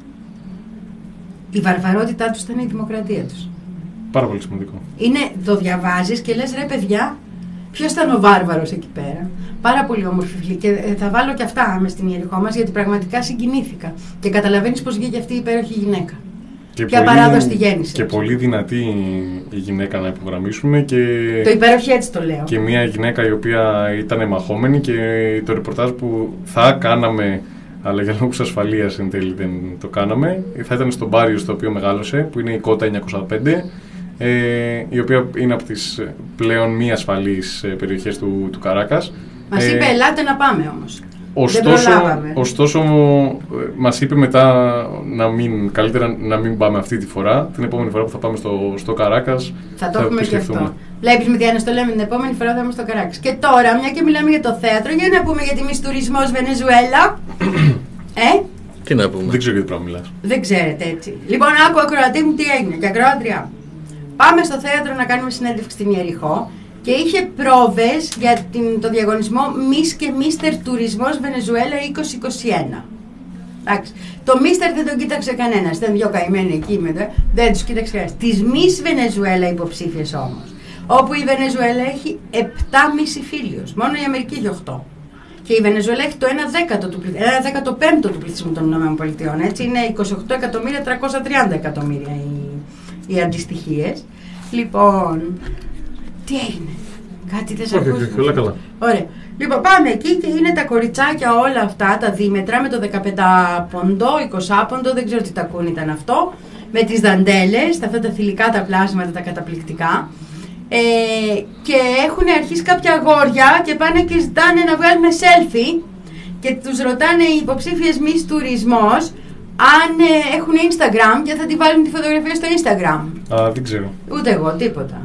Η βαρβαρότητά τους ήταν η δημοκρατία τους. Πάρα πολύ σημαντικό. Είναι, το διαβάζεις και λες, ρε παιδιά, ποιος ήταν ο βάρβαρος εκεί πέρα. Πάρα πολύ όμορφη φυλή. Και ε, θα βάλω και αυτά μες στην Ιεριχώ μας, γιατί πραγματικά συγκινήθηκα. Και καταλαβαίνεις πως βγήκε αυτή η υπέροχη γυναίκα. Και ποια πολύ, παράδοση γέννησε. Και πολύ δυνατή η γυναίκα, να υπογραμμίσουμε. Και, το υπέροχη, έτσι το λέω. Και μια γυναίκα η οποία ήταν μαχόμενη, και το ρεπορτάζ που θα κάναμε, αλλά για λόγους ασφαλείας εν τέλει δεν το κάναμε, θα ήταν στο Μπάριο, στο οποίο μεγάλωσε, που είναι η Κότα εννιακόσια πέντε, ε, η οποία είναι από τις πλέον μη ασφαλείς περιοχές του, του Καράκας. Μας είπε, ε, ελάτε να πάμε όμως. Ωστόσο, ωστόσο μας είπε μετά να μην, καλύτερα να μην πάμε αυτή τη φορά. Την επόμενη φορά που θα πάμε στο, στο Καράκας θα το έχουμε και αυτό. Βλέπεις, με τι το λέμε, την επόμενη φορά θα είμαστε στο Καράκας. Και τώρα, μια και μιλάμε για το θέατρο, για να πούμε για τη Μις Τουρισμός Βενεζουέλα. ε? Τι να πούμε. Δεν ξέρω γιατί πράγμα μιλάς. Δεν ξέρετε, έτσι. Λοιπόν, άκου ακροατή μου τι έγινε και ακροάτριά μου. Πάμε στο θέατρο να κάνουμε συνέντευξη στην Ιεριχώ. Και είχε πρόβες για την, το διαγωνισμό Miss και Μίστερ Τουρισμός Βενεζουέλα είκοσι είκοσι ένα. Εντάξει. Το Μίστερ δεν τον κοίταξε κανένας, ήταν δυο καημένοι εκεί μετά, δεν τους κοίταξε κανένας. Τις Miss Βενεζουέλα υποψήφιες όμως, όπου η Βενεζουέλα έχει επτά Miss φίλους, μόνο η Αμερική έχει οκτώ. Και η Βενεζουέλα έχει το ένα δέκατο του πληθυσμού, ένα δέκατο πέμπτο του πληθυσμού των ΗΠΑ, έτσι είναι είκοσι οκτώ εκατομμύρια τριακόσια τριάντα εκατομμύρια οι, οι αντιστοιχίες. Λοιπόν, τι έγινε, κάτι δεν σε ακούσει. Όλα καλά. Ωραία. Λοιπόν, πάμε εκεί και είναι τα κοριτσάκια όλα αυτά, τα δίμετρα με το δεκαπέντε πόντο, είκοσι πόντο, δεν ξέρω τι τακούνι ήταν αυτό, με τις δαντέλες, αυτά τα θηλυκά τα πλάσματα, τα καταπληκτικά. Ε, και έχουν αρχίσει κάποια αγόρια και πάνε και ζητάνε να βγάλουμε selfie και τους ρωτάνε οι υποψήφιες Miss Τουρισμός αν ε, έχουν Instagram και θα τη βάλουν τη φωτογραφία στο Instagram. Α, δεν ξέρω. Ούτε εγώ, τίποτα.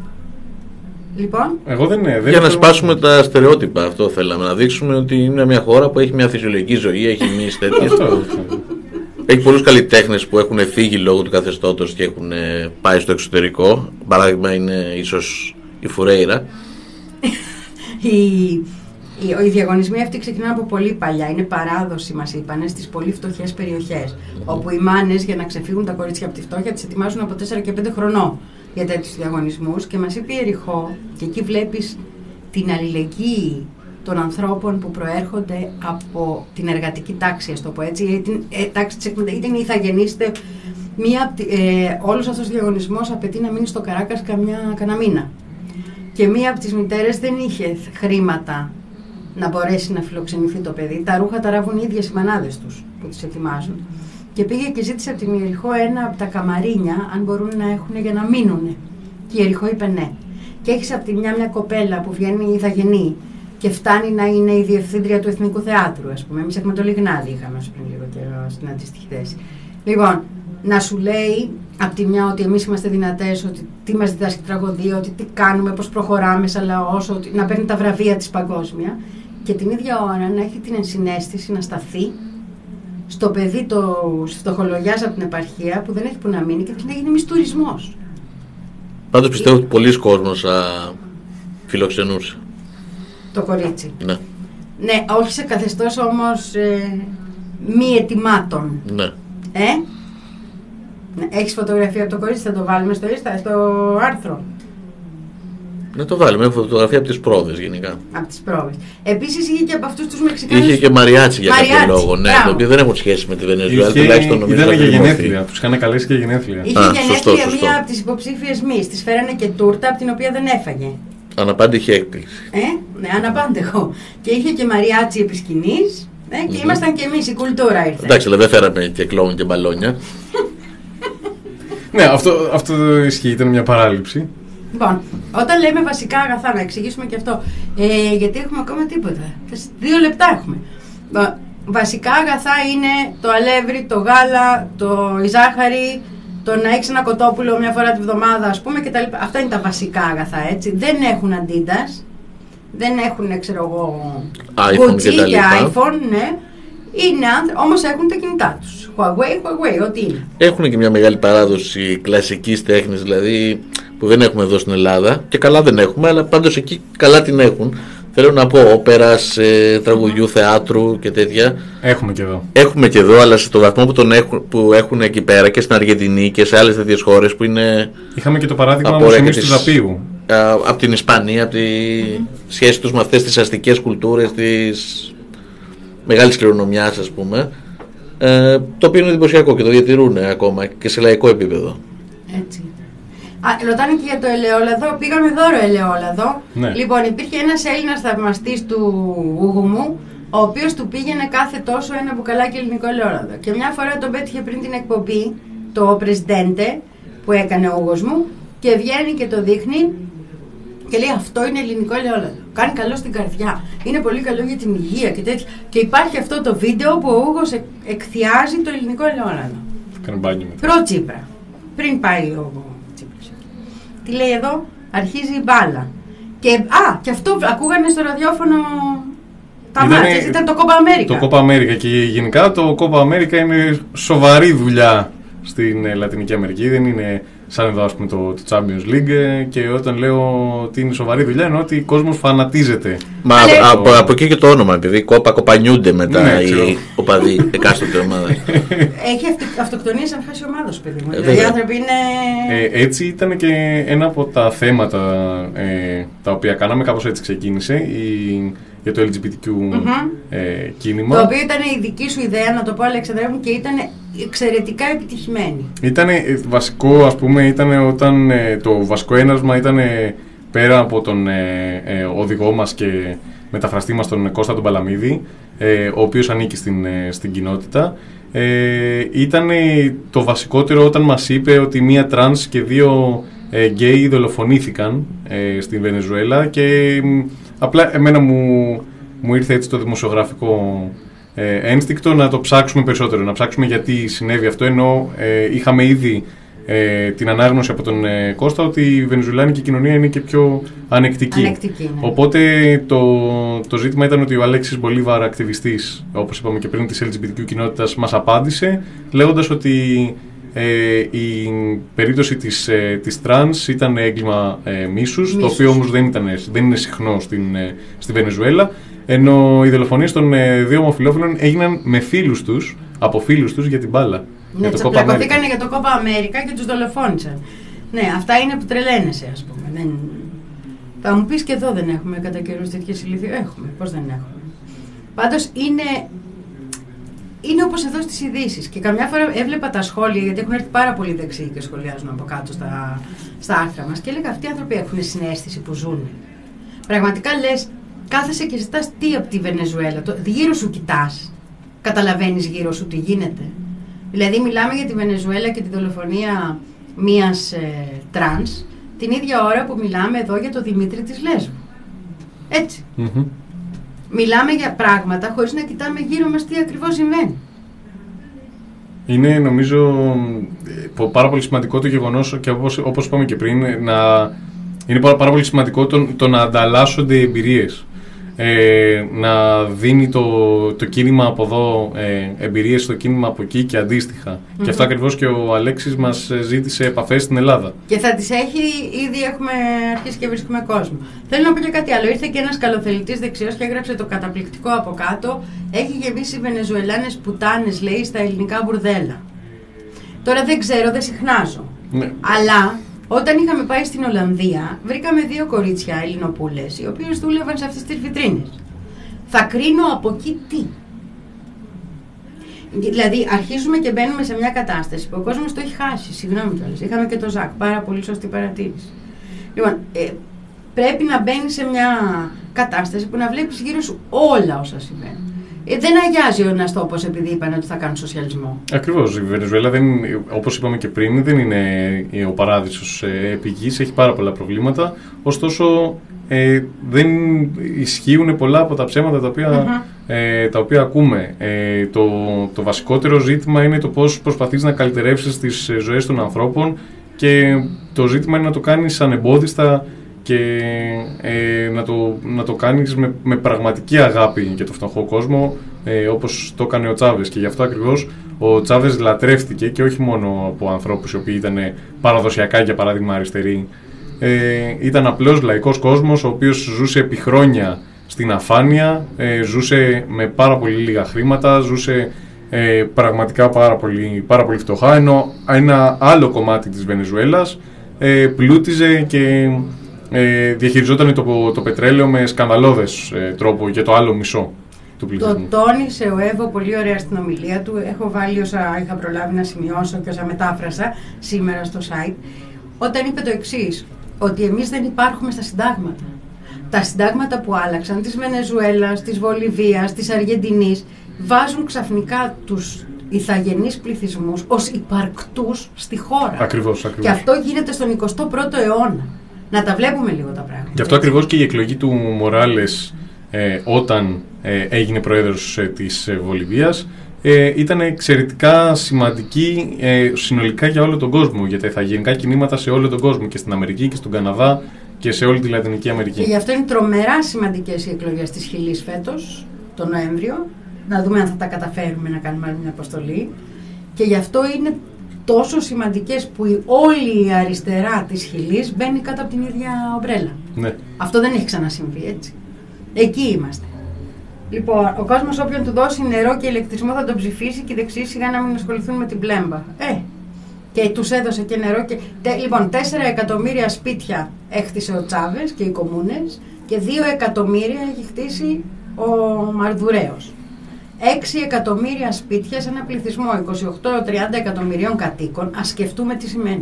Λοιπόν. Εγώ δεν, δεν Για να σπάσουμε τα στερεότυπα, αυτό θέλαμε. Να δείξουμε ότι είναι μια χώρα που έχει μια φυσιολογική ζωή, έχει μυς τέτοιες. Έχει πολλούς καλλιτέχνες που έχουν φύγει λόγω του καθεστώτος και έχουν πάει στο εξωτερικό. Παράδειγμα είναι ίσως η Φουρέιρα. οι, οι, οι διαγωνισμοί αυτοί ξεκινάνε από πολύ παλιά. Είναι παράδοση, μας είπανε, στις πολύ φτωχές περιοχές. Mm. Όπου οι μάνες για να ξεφύγουν τα κορίτσια από τη φτώχεια τις ετοιμάζουν από τέσσερα και πέντε χρονών για τέτοιους διαγωνισμούς. Και μας είπε η Ιεριχώ, και εκεί βλέπεις την αλληλεγγύη των ανθρώπων που προέρχονται από την εργατική τάξη, ας το πω έτσι, ή την ε, τάξη της εκμεταλλείας, είτε είναι ηθαγενείς, μία, ε, όλος αυτός ο διαγωνισμός απαιτεί να μείνει στο Καράκας καμιά, κανένα μήνα. Και μία από τις μητέρες δεν είχε χρήματα να μπορέσει να φιλοξενηθεί το παιδί. Τα ρούχα τα ράβουν οι ίδιες οι μανάδες τους που τις ετοιμάζουν. Και πήγε και ζήτησε από την Ιεριχώ ένα από τα καμαρίνια, αν μπορούν να έχουν για να μείνουν. Και η Ιεριχώ είπε ναι. Και έχεις από τη μια μια κοπέλα που βγαίνει ηθαγενή και φτάνει να είναι η διευθύντρια του Εθνικού Θεάτρου, ας πούμε. Εμείς έχουμε το Λιγνάδι, είχαμε πριν λίγο καιρό στην αντίστοιχη θέση. Λοιπόν, να σου λέει από τη μια ότι εμείς είμαστε δυνατές, ότι τι μας διδάσκει τραγωδία, ότι τι κάνουμε, πώς προχωράμε σαν λαός, ότι να παίρνει τα βραβεία της παγκόσμια, και την ίδια ώρα να έχει την ενσυναίσθηση να σταθεί στο παιδί του φτωχολογιάς από την επαρχία που δεν έχει που να μείνει και θέλει να γίνει μισθουρισμός. Πάντως πιστεύω ότι πολλοί κόσμος α, φιλοξενούσε. Το κορίτσι. Ναι. Ναι, όχι σε καθεστώς όμως ε, μη ετοιμάτων. Ναι. Ε? Έχεις φωτογραφία από το κορίτσι, θα το βάλουμε στο, στο άρθρο. Να το βάλουμε, έχω φωτογραφία από τις πρόβες γενικά. Από τις πρόβες. Επίσης είχε και από αυτούς τους Μεξικάνους. Είχε και μαριάτσι για Μαριάτσι, κάποιο λόγο, ναι, μπράβο. το οποίο δεν έχουν σχέση με τη Βενεζουέλα, Είχε, τουλάχιστον νομίζω. ήταν ότι για είναι μορφή. γενέθλια. Τους είχαν καλέσει για γενέθλια. Είχε Α, γενέθλια σωστό, σωστό. μία από τις υποψήφιες μυς. Της φέρανε και τούρτα από την οποία δεν έφαγε. Αναπάντηχε έκπληξη. Ε, ναι, αναπάντεχο. Και είχε και μαριάτσι επί σκηνής. Ε, και Μμμ. ήμασταν και εμείς, η κουλτούρα ήρθε. Εντάξει, αλλά δεν φέραμε και κλόουν και μπαλόνια. Ναι, αυτό, αυτό ισχύει, ήταν μια παράληψη. Λοιπόν, όταν λέμε βασικά αγαθά, να εξηγήσουμε και αυτό. Ε, γιατί έχουμε ακόμα τίποτα. Δύο λεπτά έχουμε. Βα- Βασικά αγαθά είναι το αλεύρι, το γάλα, το, η ζάχαρη, το να έχει ένα κοτόπουλο μια φορά τη βδομάδα, ας πούμε, κτλ. Αυτά είναι τα βασικά αγαθά, έτσι. Δεν έχουν Adidas, δεν έχουν, ξέρω εγώ, iPhone Gucci και τα και λοιπά. iPhone, ναι. Είναι άνθρω- όμως έχουν τα κινητά τους. Huawei, Huawei, ό,τι είναι. Έχουν και μια μεγάλη παράδοση κλασικής τέχνης, δηλαδή που δεν έχουμε εδώ στην Ελλάδα. Και καλά δεν έχουμε, αλλά πάντως εκεί καλά την έχουν. Θέλω να πω όπερας, ε, τραγουδιού, θεάτρου και τέτοια. Έχουμε και εδώ. Έχουμε και εδώ, αλλά στο βαθμό που, τον έχουν, που έχουν εκεί πέρα και στην Αργεντινή και σε άλλες τέτοιες χώρες που είναι Είχαμε και το παράδειγμα Από όμως ωραία εμείς και του τις- Δαπίου. από την Ισπανία, από τη σχέση τους με αυτές τις αστικές κουλτούρες της μεγάλης κληρονομιάς, ας πούμε, ε, το οποίο είναι εντυπωσιακό και το διατηρούν ακόμα και σε λαϊκό επίπεδο. Έτσι. Α, ρωτάνε και για το ελαιόλαδο. Πήγαμε δώρο ελαιόλαδο. Ναι. Λοιπόν, υπήρχε ένας Έλληνας θαυμαστής του Ούγου μου, ο οποίος του πήγαινε κάθε τόσο ένα μπουκαλάκι ελληνικό ελαιόλαδο. Και μια φορά τον πέτυχε πριν την εκπομπή, το Presidente που έκανε ο Ούγος μου, και βγαίνει και το δείχνει και λέει αυτό είναι ελληνικό ελαιόλαδο. Κάνει καλό στην καρδιά. Είναι πολύ καλό για την υγεία και τέτοια. Και υπάρχει αυτό το βίντεο που ο Ούγος εκ- εκθιάζει το ελληνικό ελαιόλαδο. Κάνε μπάνιο μετά. Προ Τσίπρα. Πριν πάει ο Τσίπρας. Τι λέει εδώ, αρχίζει η μπάλα. Και, α, και αυτό ακούγανε στο ραδιόφωνο τα Ήτανε- μάτια. Ήταν το Κόπα Αμέρικα. Το Copa America και γενικά το Copa America είναι σοβαρή δουλειά στην ε, Λατινική Αμερική. Δεν είναι σαν εδώ ας πούμε το, το Champions League ε, και όταν λέω ότι είναι σοβαρή δουλειά εννοώ ότι ο κόσμος φανατίζεται. Μα Αλλά- από, από εκεί και το όνομα, επειδή κόπα κοπανιούνται μετά Ναι, ξέρω. οι οπαδοί εκάστοτε ομάδα. Έχει αυτο- αυτοκτονίες αν χάσει ομάδα σου, παιδί μου. Ε, Δηλαδή, οι βέβαια. άνθρωποι είναι. Ε, έτσι ήταν και ένα από τα θέματα ε, τα οποία κάναμε, κάπως έτσι ξεκίνησε, η, για το ελ τζι μπι τι κιου Μμμ. ε, κίνημα. Το οποίο ήταν η δική σου ιδέα, να το πω, Αλέξανδρα μου, και ήταν εξαιρετικά επιτυχημένη. Ήταν βασικό, ας πούμε, ήταν όταν ε, το βασικό ένασμα ήταν ε, πέρα από τον ε, ε, οδηγό μας και μεταφραστή μας τον Κώστα τον Παλαμίδη, ε, ο οποίος ανήκει στην, ε, στην κοινότητα. Ε, ήταν το βασικότερο όταν μας είπε ότι μία τρανς και δύο ε, γκέι δολοφονήθηκαν ε, στην Βενεζουέλα και μ, απλά εμένα μου, μου ήρθε έτσι το δημοσιογραφικό ε, ένστικτο να το ψάξουμε περισσότερο, να ψάξουμε γιατί συνέβη αυτό, ενώ ε, είχαμε ήδη ε, την ανάγνωση από τον ε, Κώστα ότι η βενεζουελάνικη κοινωνία είναι και πιο ανεκτική. Ανεκτική, ναι. Οπότε το, το ζήτημα ήταν ότι ο Αλέξης Μπολίβαρ, ακτιβιστής, όπως είπαμε και πριν, της ελ τζι μπι τι κιου κοινότητας, μας απάντησε λέγοντας ότι ε, η περίπτωση της, ε, της τρανς ήταν έγκλημα ε, μίσους, το Μίσους. οποίο όμως δεν, ήταν, δεν είναι συχνό στην, ε, στη Βενεζουέλα, ενώ οι δολοφονίες των ε, δύο ομοφυλόφιλων έγιναν με φίλους τους, από φίλους τους για την μπάλα. Ναι, για το Copa τσαπλακωθήκανε America. για το Κόπα Αμέρικα και τους δολοφόνησαν. Ναι, αυτά είναι που τρελαίνεσαι, ας πούμε. Δεν... Θα μου πεις και εδώ δεν έχουμε κατά καιρούς τέτοιες ηλίθιες. Έχουμε, πώς δεν έχουμε. Πάντως είναι, είναι όπως εδώ στις ειδήσεις. Και καμιά φορά έβλεπα τα σχόλια, γιατί έχουν έρθει πάρα πολλοί δεξιοί και σχολιάζουν από κάτω στα, στα άρθρα μας. Και έλεγα αυτοί οι άνθρωποι έχουν συναίσθηση που ζουν. Πραγματικά λες, κάθεσαι και ζητάς τι από τη Βενεζουέλα. Το, γύρω σου κοιτάς. Καταλαβαίνεις γύρω σου τι γίνεται. Δηλαδή μιλάμε για τη Βενεζουέλα και τη δολοφονία μίας ε, τρανς την ίδια ώρα που μιλάμε εδώ για το Δημήτρη της Λέσβου. Έτσι. Μμμ. Μιλάμε για πράγματα χωρίς να κοιτάμε γύρω μας τι ακριβώς συμβαίνει. Είναι νομίζω ε, πάρα πολύ σημαντικό το γεγονός και όπως, όπως είπαμε και πριν να, είναι πάρα, πάρα πολύ σημαντικό το, το να ανταλλάσσονται εμπειρίες. Ε, να δίνει το, το κίνημα από εδώ ε, εμπειρίες στο κίνημα από εκεί και αντίστοιχα. Mm-hmm. Και αυτό ακριβώς και ο Αλέξης μας ζήτησε επαφές στην Ελλάδα. Και θα τις έχει, ήδη έχουμε αρχίσει και βρίσκουμε κόσμο. Θέλω να πω και κάτι άλλο. Ήρθε και ένας καλοθελητής δεξιός και έγραψε το καταπληκτικό από κάτω. Έχει γεμίσει Βενεζουελάνες πουτάνες, λέει, στα ελληνικά μπουρδέλα. Τώρα δεν ξέρω, δεν συχνάζω. Ναι. Αλλά Όταν είχαμε πάει στην Ολλανδία, βρήκαμε δύο κορίτσια Ελληνοπούλες, οι οποίες δούλευαν σε αυτές τις βιτρίνες. Θα κρίνω από εκεί τι. Δηλαδή, αρχίζουμε και μπαίνουμε σε μια κατάσταση που ο κόσμος το έχει χάσει. Συγγνώμη κιόλας. Είχαμε και το Ζακ. Πάρα πολύ σωστή παρατήρηση. Λοιπόν, ε, πρέπει να μπαίνει σε μια κατάσταση που να βλέπεις γύρω σου όλα όσα συμβαίνουν. Ε, δεν αγιάζει ο ένας τόπος επειδή είπαν ότι θα κάνουν σοσιαλισμό. Ακριβώς. Η Βενεζουέλα, δεν, όπως είπαμε και πριν, δεν είναι ο παράδεισος ε, επί γης, έχει πάρα πολλά προβλήματα. Ωστόσο, ε, δεν ισχύουν πολλά από τα ψέματα τα οποία, mm-hmm. ε, τα οποία ακούμε. Ε, το, το βασικότερο ζήτημα είναι το πώς προσπαθείς να καλυτερεύσεις τις ζωές των ανθρώπων και το ζήτημα είναι να το κάνεις ανεμπόδιστα και ε, να, το, να το κάνεις με, με πραγματική αγάπη για το φτωχό κόσμο, ε, όπως το έκανε ο Τσάβες. Και γι' αυτό ακριβώς ο Τσάβες λατρεύτηκε και όχι μόνο από ανθρώπους οι οποίοι ήταν παραδοσιακά, για παράδειγμα, αριστεροί. Ε, ήταν απλός λαϊκός κόσμος, ο οποίος ζούσε επί χρόνια στην αφάνεια, ε, ζούσε με πάρα πολύ λίγα χρήματα, ζούσε ε, πραγματικά πάρα πολύ, πάρα πολύ φτωχά, ενώ ένα άλλο κομμάτι της Βενεζουέλας ε, πλούτιζε και ε, διαχειριζόταν το, το πετρέλαιο με σκανδαλώδες ε, τρόπο για το άλλο μισό του πληθυσμού. Το τόνισε ο Εύω πολύ ωραία στην ομιλία του. Έχω βάλει όσα είχα προλάβει να σημειώσω και όσα μετάφρασα σήμερα στο site, όταν είπε το εξής, ότι εμείς δεν υπάρχουμε στα συντάγματα. Τα συντάγματα που άλλαξαν της Βενεζουέλας, της Βολιβίας, της Αργεντινής βάζουν ξαφνικά τους ηθαγενείς πληθυσμούς ως υπαρκτούς στη χώρα. Ακριβώς, ακριβώς. Και αυτό γίνεται στον εικοστό πρώτο αιώνα. Να τα βλέπουμε λίγο τα πράγματα. Γι' αυτό ακριβώς και η εκλογή του Μοράλες ε, όταν ε, έγινε πρόεδρος ε, της ε, Βολιβίας ε, ήταν εξαιρετικά σημαντική ε, συνολικά για όλο τον κόσμο, για τα ηθαγενικά κινήματα σε όλο τον κόσμο, και στην Αμερική και στον Καναδά και σε όλη τη Λατινική Αμερική. Και γι' αυτό είναι τρομερά σημαντικές οι εκλογές της Χιλής φέτος, τον Νοέμβριο. Να δούμε αν θα τα καταφέρουμε να κάνουμε άλλη μια αποστολή. Και γι' αυτό είναι τόσο σημαντικές που η, όλη η αριστερά της Χιλής μπαίνει κάτω από την ίδια ομπρέλα. Ναι. Αυτό δεν έχει ξανασυμβεί, έτσι. Εκεί είμαστε. Λοιπόν, ο κόσμος όποιον του δώσει νερό και ηλεκτρισμό θα τον ψηφίσει, και οι δεξιοί σιγά να μην ασχοληθούν με την πλέμπα. Ε, και τους έδωσε και νερό. Και... Τε, λοιπόν, τέσσερα εκατομμύρια σπίτια έχτισε ο Τσάβες και οι κομμούνες, και δύο εκατομμύρια έχει χτίσει ο Μαρδουρέος. έξι εκατομμύρια σπίτια σε ένα πληθυσμό είκοσι οκτώ με τριάντα εκατομμυρίων κατοίκων. Ας σκεφτούμε τι σημαίνει.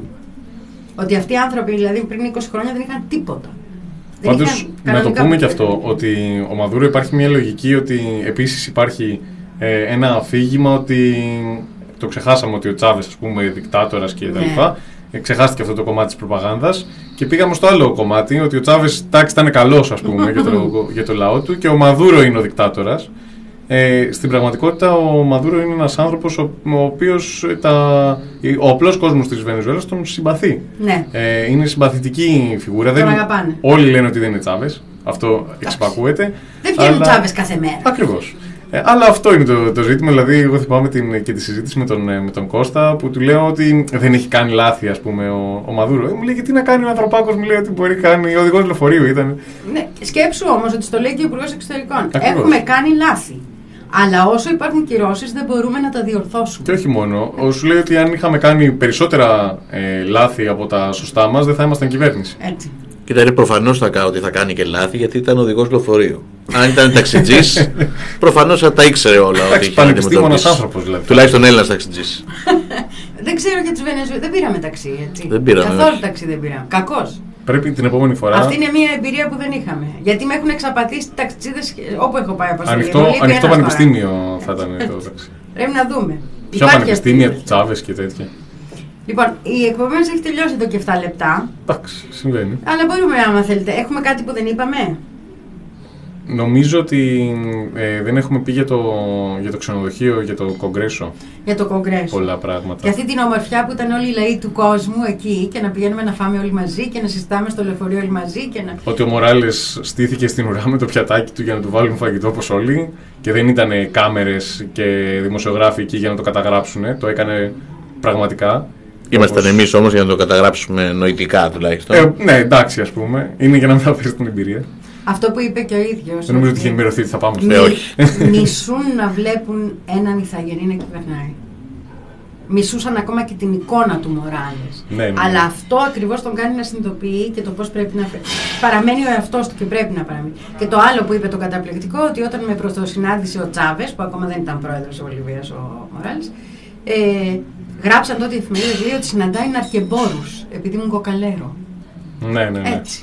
Ότι αυτοί οι άνθρωποι, δηλαδή πριν είκοσι χρόνια, δεν είχαν τίποτα. Πάντως, να το πούμε και αυτό, ότι ο Μαδούρο υπάρχει μια λογική, ότι επίσης υπάρχει ε, ένα αφήγημα ότι το ξεχάσαμε, ότι ο Τσάβες, ας πούμε, δικτάτορας και τα λοιπά. Ναι. Ξεχάστηκε αυτό το κομμάτι της προπαγάνδας και πήγαμε στο άλλο κομμάτι, ότι ο Τσάβες, τάξη, ήταν καλός, ας πούμε, για, το, για το λαό του, και ο Μαδούρο είναι ο δικτάτορας. Ε, στην πραγματικότητα ο Μαδούρο είναι ένας άνθρωπος ο, ο οποίος τα, ο απλός κόσμος της Βενεζουέλας τον συμπαθεί. Ναι. Ε, είναι συμπαθητική φιγούρα. Τον δεν, αγαπάνε. Όλοι λένε ότι δεν είναι Τσάβες. Αυτό εξυπακούεται. Δεν βγαίνουν αλλά... Τσάβες κάθε μέρα. Ακριβώς. Ε, αλλά αυτό είναι το, το ζήτημα. Δηλαδή, εγώ θυμάμαι την, και τη συζήτηση με τον, με τον Κώστα, που του λέω ότι δεν έχει κάνει λάθη, ας πούμε, ο, ο Μαδούρο. Ε, μου λέει, γιατί να κάνει ο ανθρωπάκος, μου λέει ότι μπορεί να κάνει. Ο οδηγός λεωφορείου ήταν. Ναι, σκέψου όμως ότι στο λέει και ο Υπουργός Εξωτερικών. Ακριβώς. Έχουμε κάνει λάθη. Αλλά όσο υπάρχουν κυρώσεις δεν μπορούμε να τα διορθώσουμε. Και όχι μόνο. Σου λέει ότι αν είχαμε κάνει περισσότερα ε, λάθη από τα σωστά μας, δεν θα ήμασταν κυβέρνηση. Έτσι. Κοίτα, είναι προφανώς ότι θα κάνει και λάθη, γιατί ήταν οδηγός λεωφορείου. Αν ήταν ταξιτζής, προφανώς θα τα ήξερε όλα. Εντάξει, πανεπιστήμονας άνθρωπος δηλαδή. Τουλάχιστον Έλληνας ταξιτζής. Δεν ξέρω για τους Βενεζουέλες. Δεν πήραμε ταξί, έτσι. Δεν πήραμε. Καθόλου ταξί δεν πήραμε. Κακός. Πρέπει την επόμενη φορά. Αυτή είναι μια εμπειρία που δεν είχαμε. Γιατί με έχουν εξαπατήσει ταξιτζίδες όπου έχω πάει από Ανοιχτό, ανοιχτό πανεπιστήμιο θα ήταν το ταξί. Πρέπει να δούμε. Ποια πανεπιστήμια του Τσάβες και τέτοια. Λοιπόν, η εκπομπή μας έχει τελειώσει εδώ και επτά λεπτά. Εντάξει, συμβαίνει. Αλλά μπορούμε, άμα θέλετε. Έχουμε κάτι που δεν είπαμε. Νομίζω ότι ε, δεν έχουμε πει για το, για το ξενοδοχείο, για το κογκρέσο. Για το κογκρέσο. Πολλά πράγματα. Και αυτή την ομορφιά που ήταν όλοι οι λαοί του κόσμου εκεί, και να πηγαίνουμε να φάμε όλοι μαζί και να συζητάμε στο λεωφορείο όλοι μαζί. Και να... Ότι ο Μοράλες στήθηκε στην ουρά με το πιατάκι του για να του βάλουν φαγητό όπως όλοι, και δεν ήταν κάμερες και δημοσιογράφοι εκεί για να το καταγράψουν. Το έκανε πραγματικά. Ήμασταν όπως... εμείς όμως για να το καταγράψουμε νοητικά τουλάχιστον. Ε, ναι, εντάξει, ας πούμε. Είναι για να μεταφέρει την εμπειρία. Αυτό που είπε και ο ίδιος. Δεν νομίζω ότι είχε ενημερωθεί ότι θα πάμε. Ναι, όχι. Μισούν να βλέπουν έναν ηθαγενή να κυβερνάει. μισούσαν ακόμα και την εικόνα του Μοράλες. Ναι, ναι, ναι. Αλλά αυτό ακριβώς τον κάνει να συνειδητοποιεί και το πώς πρέπει να παραμένει ο εαυτός του και πρέπει να παραμείνει. Και το άλλο που είπε το καταπληκτικό, ότι όταν με πρωτοσυνάντησε ο Τσάβες, που ακόμα δεν ήταν πρόεδρος της Βολιβίας ο Μοράλες, ε, γράψαν τότε οι εφημερίδες, λέει ότι συναντάει αρχεμπόρους, επειδή ήμουν κοκαλέρο. Ναι, ναι, ναι. Έτσι.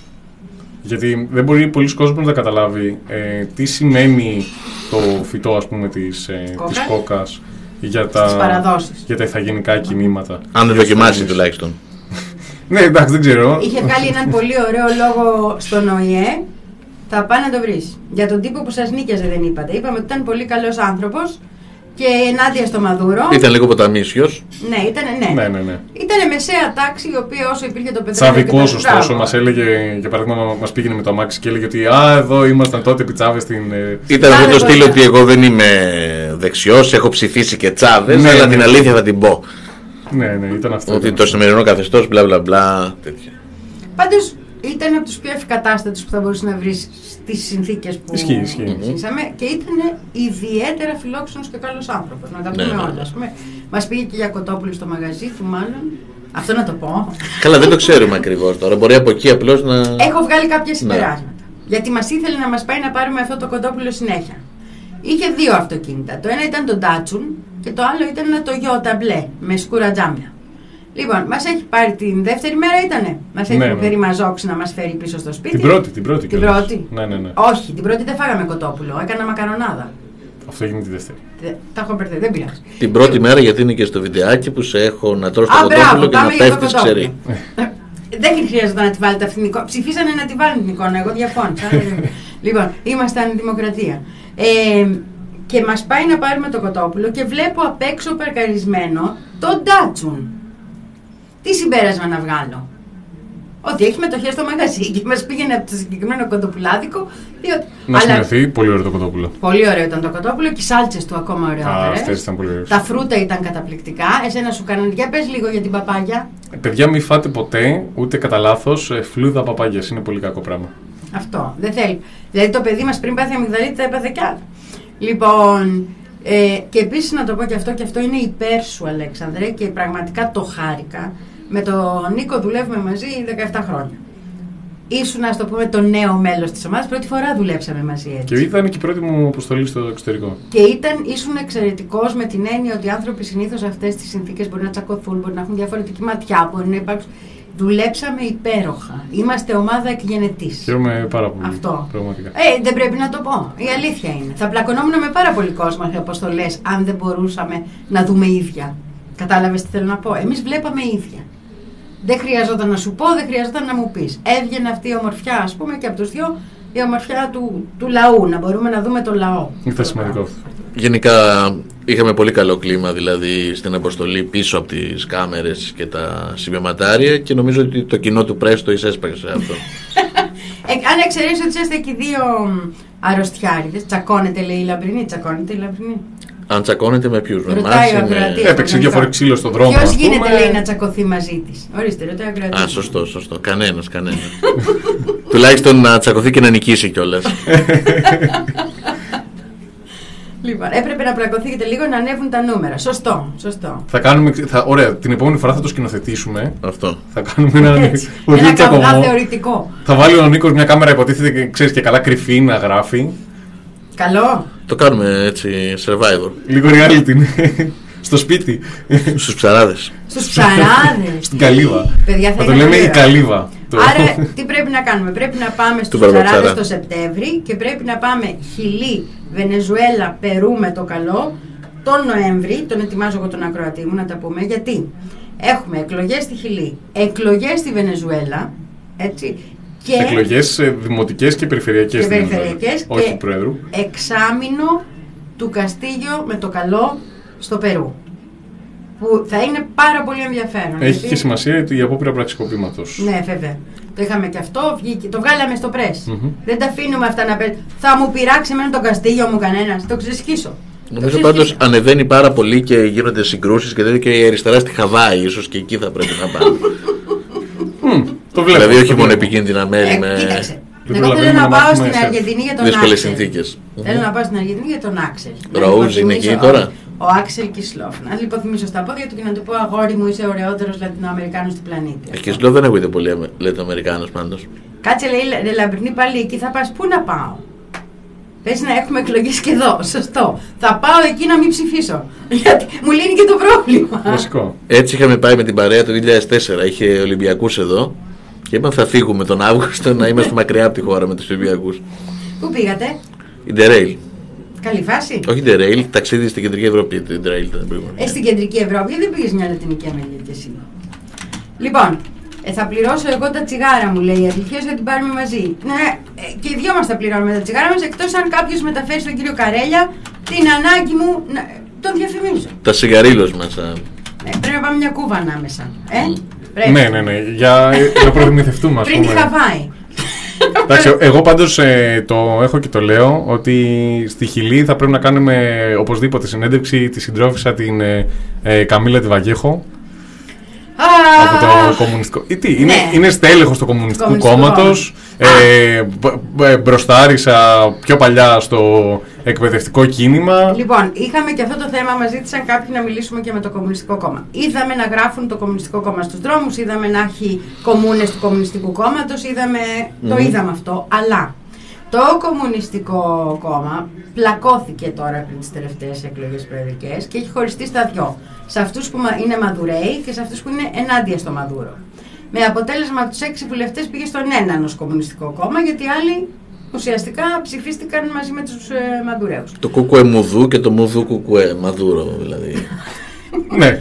Γιατί δεν μπορεί πολλοί κόσμος να καταλάβει ε, τι σημαίνει το φυτό, ας πούμε, της, ε, Κόκα. της κόκας για Στις τα, παραδόσεις. για τα ηθαγενικά κινήματα. Αν δεν δοκιμάσει τουλάχιστον. Ναι, εντάξει, δεν ξέρω. Είχε βγάλει έναν πολύ ωραίο λόγο στον Ο Η Ε. Θα πάει να το βρεις. Για τον τύπο που σας νίκιαζε δεν είπατε. Είπαμε ότι ήταν πολύ καλός άνθρωπος και ενάντια στο Μαδούρο. Ήταν λίγο ποταμίσιος. Ναι, ήταν ναι. Ναι, ναι, ναι. Ήτανε μεσαία τάξη η οποία όσο υπήρχε το πετρέλαιο. Τσαβικός, και το- ωστόσο, Μπράβο. μας έλεγε, για παράδειγμα, μας πήγαινε με το αμάξι και έλεγε ότι «Α, εδώ ήμασταν τότε πιτσάβες στην...» ε, Ήταν αυτό το Πάρα στυλ πολύ. ότι εγώ δεν είμαι δεξιός, έχω ψηφίσει και Τσάβες, Ναι, αλλά ναι. την αλήθεια θα την πω. Ναι, ναι, ήταν αυτό. Ότι ήταν το αυτό. σημερινό καθεστώς, μπλα μπλα μπλα, τέτοια. Πάντως ήταν από τους πιο ευκατάστατους που θα μπορούσε να βρεις στις συνθήκες που Ισχύει, ισχύει. ζήσαμε και ήταν ιδιαίτερα φιλόξενος και καλός άνθρωπος. Να τα Ναι, πούμε ναι, όλα. ναι. Ας πούμε. Μας πήγε και για κοτόπουλο στο μαγαζί του, μάλλον. Αυτό να το πω. Καλά, δεν το ξέρουμε ακριβώς τώρα. Μπορεί από εκεί απλώς να. Έχω βγάλει κάποια Ναι. συμπεράσματα. Γιατί μας ήθελε να μας πάει να πάρουμε αυτό το κοτόπουλο συνέχεια. Είχε δύο αυτοκίνητα. Το ένα ήταν το Datsun και το άλλο ήταν ένα Toyota μπλε με σκούρα τζάμια. Λοιπόν, μας έχει πάρει την δεύτερη μέρα, ήτανε. Μας έχει Ναι, ναι. φέρει μαζόξη να μας φέρει πίσω στο σπίτι. Την πρώτη, την πρώτη. Την κιόλας. πρώτη. Ναι, ναι, ναι. Όχι, την πρώτη δεν φάγαμε κοτόπουλο. Έκανα μακαρονάδα. Αυτό έγινε τη δεύτερη. Τε- Τα έχω μπερδεύει, δεν πειράζει. Την πρώτη μέρα, γιατί είναι και στο βιντεάκι που σε έχω να τρως το Α, κοτόπουλο μπράβο, και να πάμε για το πέφτεις κοτόπουλο. ξερή. Δεν χρειάζεται να τη βάλετε αυτήν την εικόνα. Ψηφίσανε να τη βάλουν την εικόνα. Εγώ διαφώνησα. Λοιπόν, ήμασταν δημοκρατία. Ε, και μας πάει να πάρουμε το κοτόπουλο και βλέπω απ' έξω παρκαρισμένο το Datsun. Τι συμπέρασμα να βγάλω? Ότι έχει μετοχές στο μαγαζί και μας πήγαινε από το συγκεκριμένο κοτοπουλάδικο. Διότι... Να Αλλά σημειωθεί, πολύ ωραίο το κοτόπουλο. πολύ ωραίο ήταν το κοτόπουλο και οι σάλτσες του ακόμα Α, ωραιότερες. αυτές ήταν πολύ ωραίες. Τα φρούτα ήταν καταπληκτικά. Εσένα σου κάνανε. Για πες λίγο για την παπάγια. Ε, Παιδιά, μην φάτε ποτέ, ούτε κατά λάθος, ε, φλούδα παπάγιας. Είναι πολύ κακό πράγμα. Αυτό. Δεν θέλει. Δηλαδή το παιδί μας πριν πάθει αμυγδαλίτη θα έπαθε κι άλλο. Λοιπόν, ε, και επίσης να το πω και αυτό, και αυτό είναι υπέρ σου, Αλέξανδρε, και πραγματικά το χάρηκα. Με τον Νίκο δουλεύουμε μαζί δεκαεπτά χρόνια. Ήσουν, ας το πούμε, το νέο μέλος της ομάδας. Πρώτη φορά δουλέψαμε μαζί έτσι. Και ήταν και η πρώτη μου αποστολή στο εξωτερικό. Και ήταν, ήσουν εξαιρετικός με την έννοια ότι οι άνθρωποι συνήθως σε αυτές τις συνθήκες μπορεί να τσακωθούν, μπορεί να έχουν διαφορετική ματιά, μπορεί να υπάρξουν. Δουλέψαμε υπέροχα. Είμαστε ομάδα εκγενετής. Χαίρομαι πάρα πολύ. Αυτό. Πραγματικά. Ε, δεν πρέπει να το πω. Η αλήθεια είναι. Θα πλακωνόμουν με πάρα πολύ κόσμο σε αποστολές αν δεν μπορούσαμε να δούμε ίδια. Κατάλαβες τι θέλω να πω? Εμείς βλέπαμε ίδια. Δεν χρειαζόταν να σου πω, δεν χρειαζόταν να μου πεις. Έβγαινε αυτή η ομορφιά, ας πούμε, και από τους δυο η ομορφιά του, του λαού. Να μπορούμε να δούμε τον λαό. Ήταν σημαντικό αυτό. Γενικά είχαμε πολύ καλό κλίμα δηλαδή στην αποστολή πίσω από τις κάμερες και τα σημειωματάρια και νομίζω ότι το κοινό του Πρέστο εισέσπασε αυτό. Ε, αν εξαιρέσει ότι είστε και δύο μ, αρρωστιάριδες, τσακώνεται, λέει η Λαμπρινή, τσακώνεται η Λαμπρινή. Αν τσακώνεται με ποιους, με Ρωτάει εμάς ο ή με... ακροατής. Έπαιξε δύο φορές ξύλο στον δρόμο. Ποιος ας γίνεται, πούμε. λέει, να τσακωθεί μαζί της? Ορίστε, ρωτάει ο ακροατής. Α, σωστό, σωστό. Κανένας, κανένας. Τουλάχιστον να τσακωθεί και να νικήσει κιόλας. Λοιπόν, έπρεπε να πλακωθείτε λίγο να ανέβουν τα νούμερα. Σωστό, σωστό. Θα κάνουμε, θα, ωραία, την επόμενη φορά θα το σκηνοθετήσουμε. Αυτό. Θα κάνουμε ένα, Έτσι. ουδή Ένα τσακωμό. καυγά θεωρητικό. Θα βάλει ο Νίκος μια κάμερα, υποτίθεται και ξέρεις και καλά κρυφή να γράφει. Καλό. Το κάνουμε έτσι survivor. Λίγο reality. Στο σπίτι. Στους ψαράδες. Στους ψαράδες. Στην καλύβα. Παιδιά, θα Θα το είναι λέμε πολύ η ωραία. καλύβα. Το- Άρα, τι πρέπει να κάνουμε? Πρέπει να πάμε στους Μπαρμπατσάρα. ψαράδες το Σεπτέμβρη και πρέπει να πάμε Χιλή, Βενεζουέλα, Περού με το καλό τον Νοέμβρη. Τον ετοιμάζω εγώ τον ακροατή μου να τα πούμε. Γιατί έχουμε εκλογές στη Χιλή, εκλογές στη Βενεζουέλα, έτσι, και Εκλογές ε, δημοτικές και περιφερειακές. Και στην περιφερειακές Ελλάδα. Όχι και- του Πρόεδρου. εξάμηνο του Καστίγιο με το καλό στο Περού. Που θα είναι πάρα πολύ ενδιαφέρον. Έχει γιατί- και σημασία η απόπειρα πραξικοπήματος. Ναι, βέβαια. Το είχαμε και αυτό, βγήκε, το βγάλαμε στο πρέσ. Μμμ. Δεν τα αφήνουμε αυτά να παίζουν. Θα μου πειράξει εμένα τον Καστίγιο μου κανένας. Το ξεσχίσω. Νομίζω Το πάντως ξεσχίσω. ανεβαίνει πάρα πολύ και γίνονται συγκρούσεις και τέτοια και η αριστερά στη Χαβάη, ίσως και εκεί θα πρέπει να πάμε. Μμ, το βλέπω. Δηλαδή όχι το μόνο βλέπω. επικίνδυνα μέρη Ε, με κοίταξε. Δεν Εγώ θέλω προλαβαίνουμε να να πάω μάθουμε στην σεφ. Αργεντινή για τον δύσκολες Άξελ. συνθήκες. Θέλω να πάω στην Αργεντινή για τον Άξελ. Να Ροούζ είναι υπενθυμίσω- εκεί τώρα? Ο Άξελ Κισλόφ. Να λιποθυμίσω στα πόδια του και να του πω: αγόρι μου, είσαι ωραιότερος Λατινοαμερικάνος του πλανήτη. Ε, Κισλόφ δεν ακούγεται πολύ Λατινοαμερικάνος πάντως. Κάτσε, λέει, ρε Λαμπρινή, πάλι εκεί θα πας. Πού να πάω? Πες να έχουμε εκλογές και εδώ. Σωστό. Θα πάω εκεί να μην ψηφίσω. Γιατί μου λύνει και το πρόβλημα. Βασικό. Έτσι είχαμε πάει με την παρέα το δύο χιλιάδες τέσσερα. Είχε Ολυμπιακούς εδώ. Και είπαμε θα φύγουμε τον Αύγουστο να είμαστε μακριά από τη χώρα με τους Ολυμπιακούς. Πού πήγατε? Interrail. Καλή φάση. Όχι Interrail, ταξίδι στην Κεντρική Ευρώπη. Το Interrail ήταν πριν. Ε, στην Κεντρική Ευρώπη δεν πήγες μια Λατινική Αμερική κι εσύ? Λοιπόν, ε, θα πληρώσω εγώ τα τσιγάρα μου, λέει η Ατλητική, θα την πάρουμε μαζί. Ναι, ε, και οι δυο μας θα πληρώνουμε τα τσιγάρα μας, εκτός αν κάποιος μεταφέρει στον κύριο Καρέλια την ανάγκη μου να τον διαφημίζω. Τα σιγαρίλος μας. Α. Ε, πρέπει να πάμε μια κούβα ανάμεσα. Ε, πρέπει. Ναι, ναι, ναι. Για να προτιμηθευτούμε, ας Πριν τη πούμε. Χαβάη. Εντάξει, εγώ πάντως ε, το έχω και το λέω ότι στη Χιλή θα πρέπει να κάνουμε οπωσδήποτε συνέντευξη τη συντρόφισσα την ε, ε, Καμίλα τη Βαγέχο. Από το κομμουνιστικό. Ή τι, είναι, Ναι. είναι στέλεχος του Κομμουνιστικού Κομμουνιστικού Κόμματος. Ε, μπ- μπ- μπροστάρισα πιο παλιά στο εκπαιδευτικό κίνημα. Λοιπόν, είχαμε και αυτό το θέμα, μας ζήτησαν κάποιοι να μιλήσουμε και με το Κομμουνιστικό Κόμμα. Είδαμε να γράφουν το Κομμουνιστικό Κόμμα στους δρόμους, είδαμε να έχει κομμούνες του Κομμουνιστικού Κόμματος, είδαμε, το είδαμε αυτό. Αλλά το Κομμουνιστικό Κόμμα πλακώθηκε τώρα πριν τις τελευταίες εκλογές προεδρικές και έχει χωριστεί στα δυο. Σε αυτούς που μα- είναι Μαδουρέοι και σε αυτούς που είναι ενάντια στο Μαδούρο. Με αποτέλεσμα από τους έξι βουλευτές πήγε στον έναν ως Κομμουνιστικό Κόμμα, γιατί οι άλλοι ουσιαστικά ψηφίστηκαν μαζί με τους ε, Μαδουρέους. Το κουκουέ Μουδού και το Μουδού κουκουέ Μαδούρο δηλαδή. Ναι.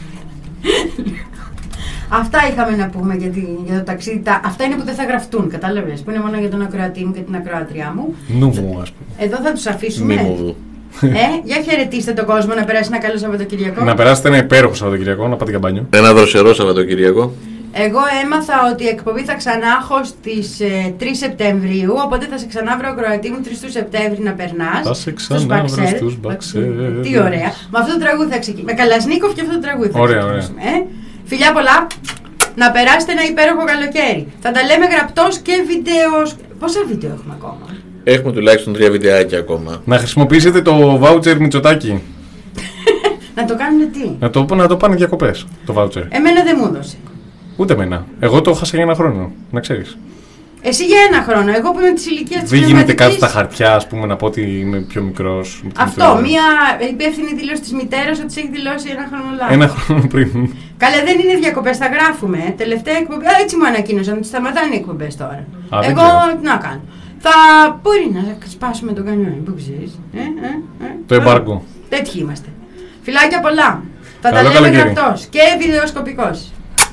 Αυτά είχαμε να πούμε για, τη, για το ταξίδι. Τα, αυτά είναι που δεν θα γραφτούν, κατάλαβες, που είναι μόνο για τον ακροατή μου και την ακροάτριά μου. Νου μου, ας πούμε. Εδώ θα τους αφήσουμε. Μη Μουδού. Ε, για χαιρετίστε τον κόσμο, να περάσει ένα καλό Σαββατοκυριακό. Να περάσετε ένα υπέροχο Σαββατοκυριακό, να πάτε για μπάνιο. Ένα δροσερό Σαββατοκυριακό. Εγώ έμαθα ότι η εκπομπή θα ξανά έχω στις ε, τρεις Σεπτεμβρίου, οπότε θα σε ξανά βρω ακροατή μου τρεις του Σεπτέμβρη να περνάς. Θα σε ξανά βρω στους Μπαξέρ. Τι ωραία. Με αυτό το τραγούδι θα ξεκινήσουμε. Με Καλασνίκοφ και αυτό το τραγούδι θα Ωραία, ξεκινήσουμε. Ε. Φιλιά πολλά. Να περάσετε ένα υπέροχο καλοκαίρι. Θα τα λέμε γραπτός και βίντεο. Πόσα βίντεο έχουμε ακόμα? Έχουμε τουλάχιστον τρία βιντεάκια ακόμα. Να χρησιμοποιήσετε το voucher Μητσοτάκη. Να το κάνουμε τι? Να το, να το πάνε διακοπές, το voucher. Εμένα δεν μου έδωσε. Ούτε εμένα. Εγώ το χάσα για ένα χρόνο, να ξέρεις. Εσύ για ένα χρόνο. Εγώ που είμαι τη ηλικία τη Δεν γίνεται κάτι στα χαρτιά, ας πούμε, να πω ότι είμαι πιο μικρός. Αυτό. Μία υπεύθυνη δήλωση τη μητέρα ότι σε έχει δηλώσει ένα χρόνο λάθος. Ένα χρόνο πριν. Καλά, δεν είναι διακοπές, θα γράφουμε. ε. Τελευταία εκπομπή. Α, έτσι μου ανακοίνωσαν ότι σταματάνε οι εκπομπές τώρα. Α, δεν Εγώ ξέρω. τι να κάνω. Θα μπορεί να σπάσουμε τον κανόνα, που ξέρεις. Ε, ε, ε. Το εμπάργκο. Τέτοιοι είμαστε. Φιλάκια πολλά. Θα Καλό τα λέμε καλοκαίρι. γραπτός και βιντεοσκοπικός.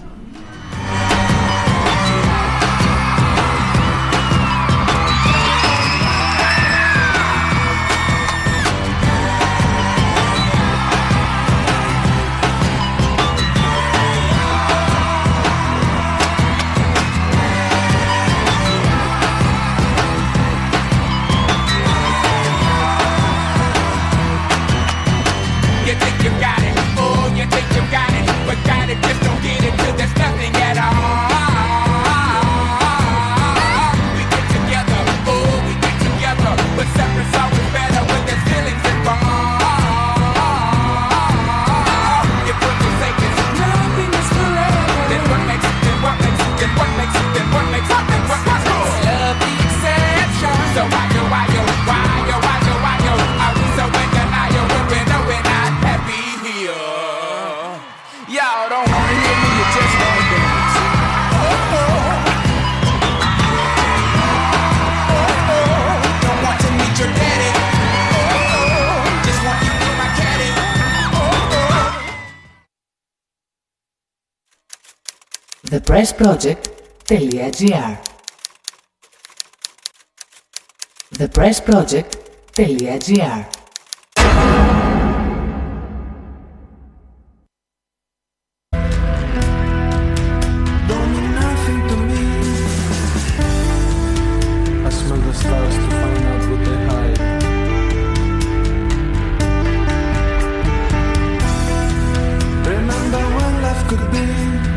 You think you got it, oh, you think you got it, but got it, just don't get it till there's nothing at all. We get together, oh, we get together, but separate's always better when there's feelings involved. If what you say is nothing is forever, then what makes it, then what makes it, then what makes it, then what makes it, then what makes it? Love the exception. So why yo, why yo, why yo, why yo, why yo, are we so in denial when we know we're not happy here? Y'all don't wanna hear me, you just wanna dance. Oh, oh. Oh, oh. Don't want to meet your daddy. Oh, oh. Just want you in my caddy. Oh, oh. the press project dot g r the press project dot g r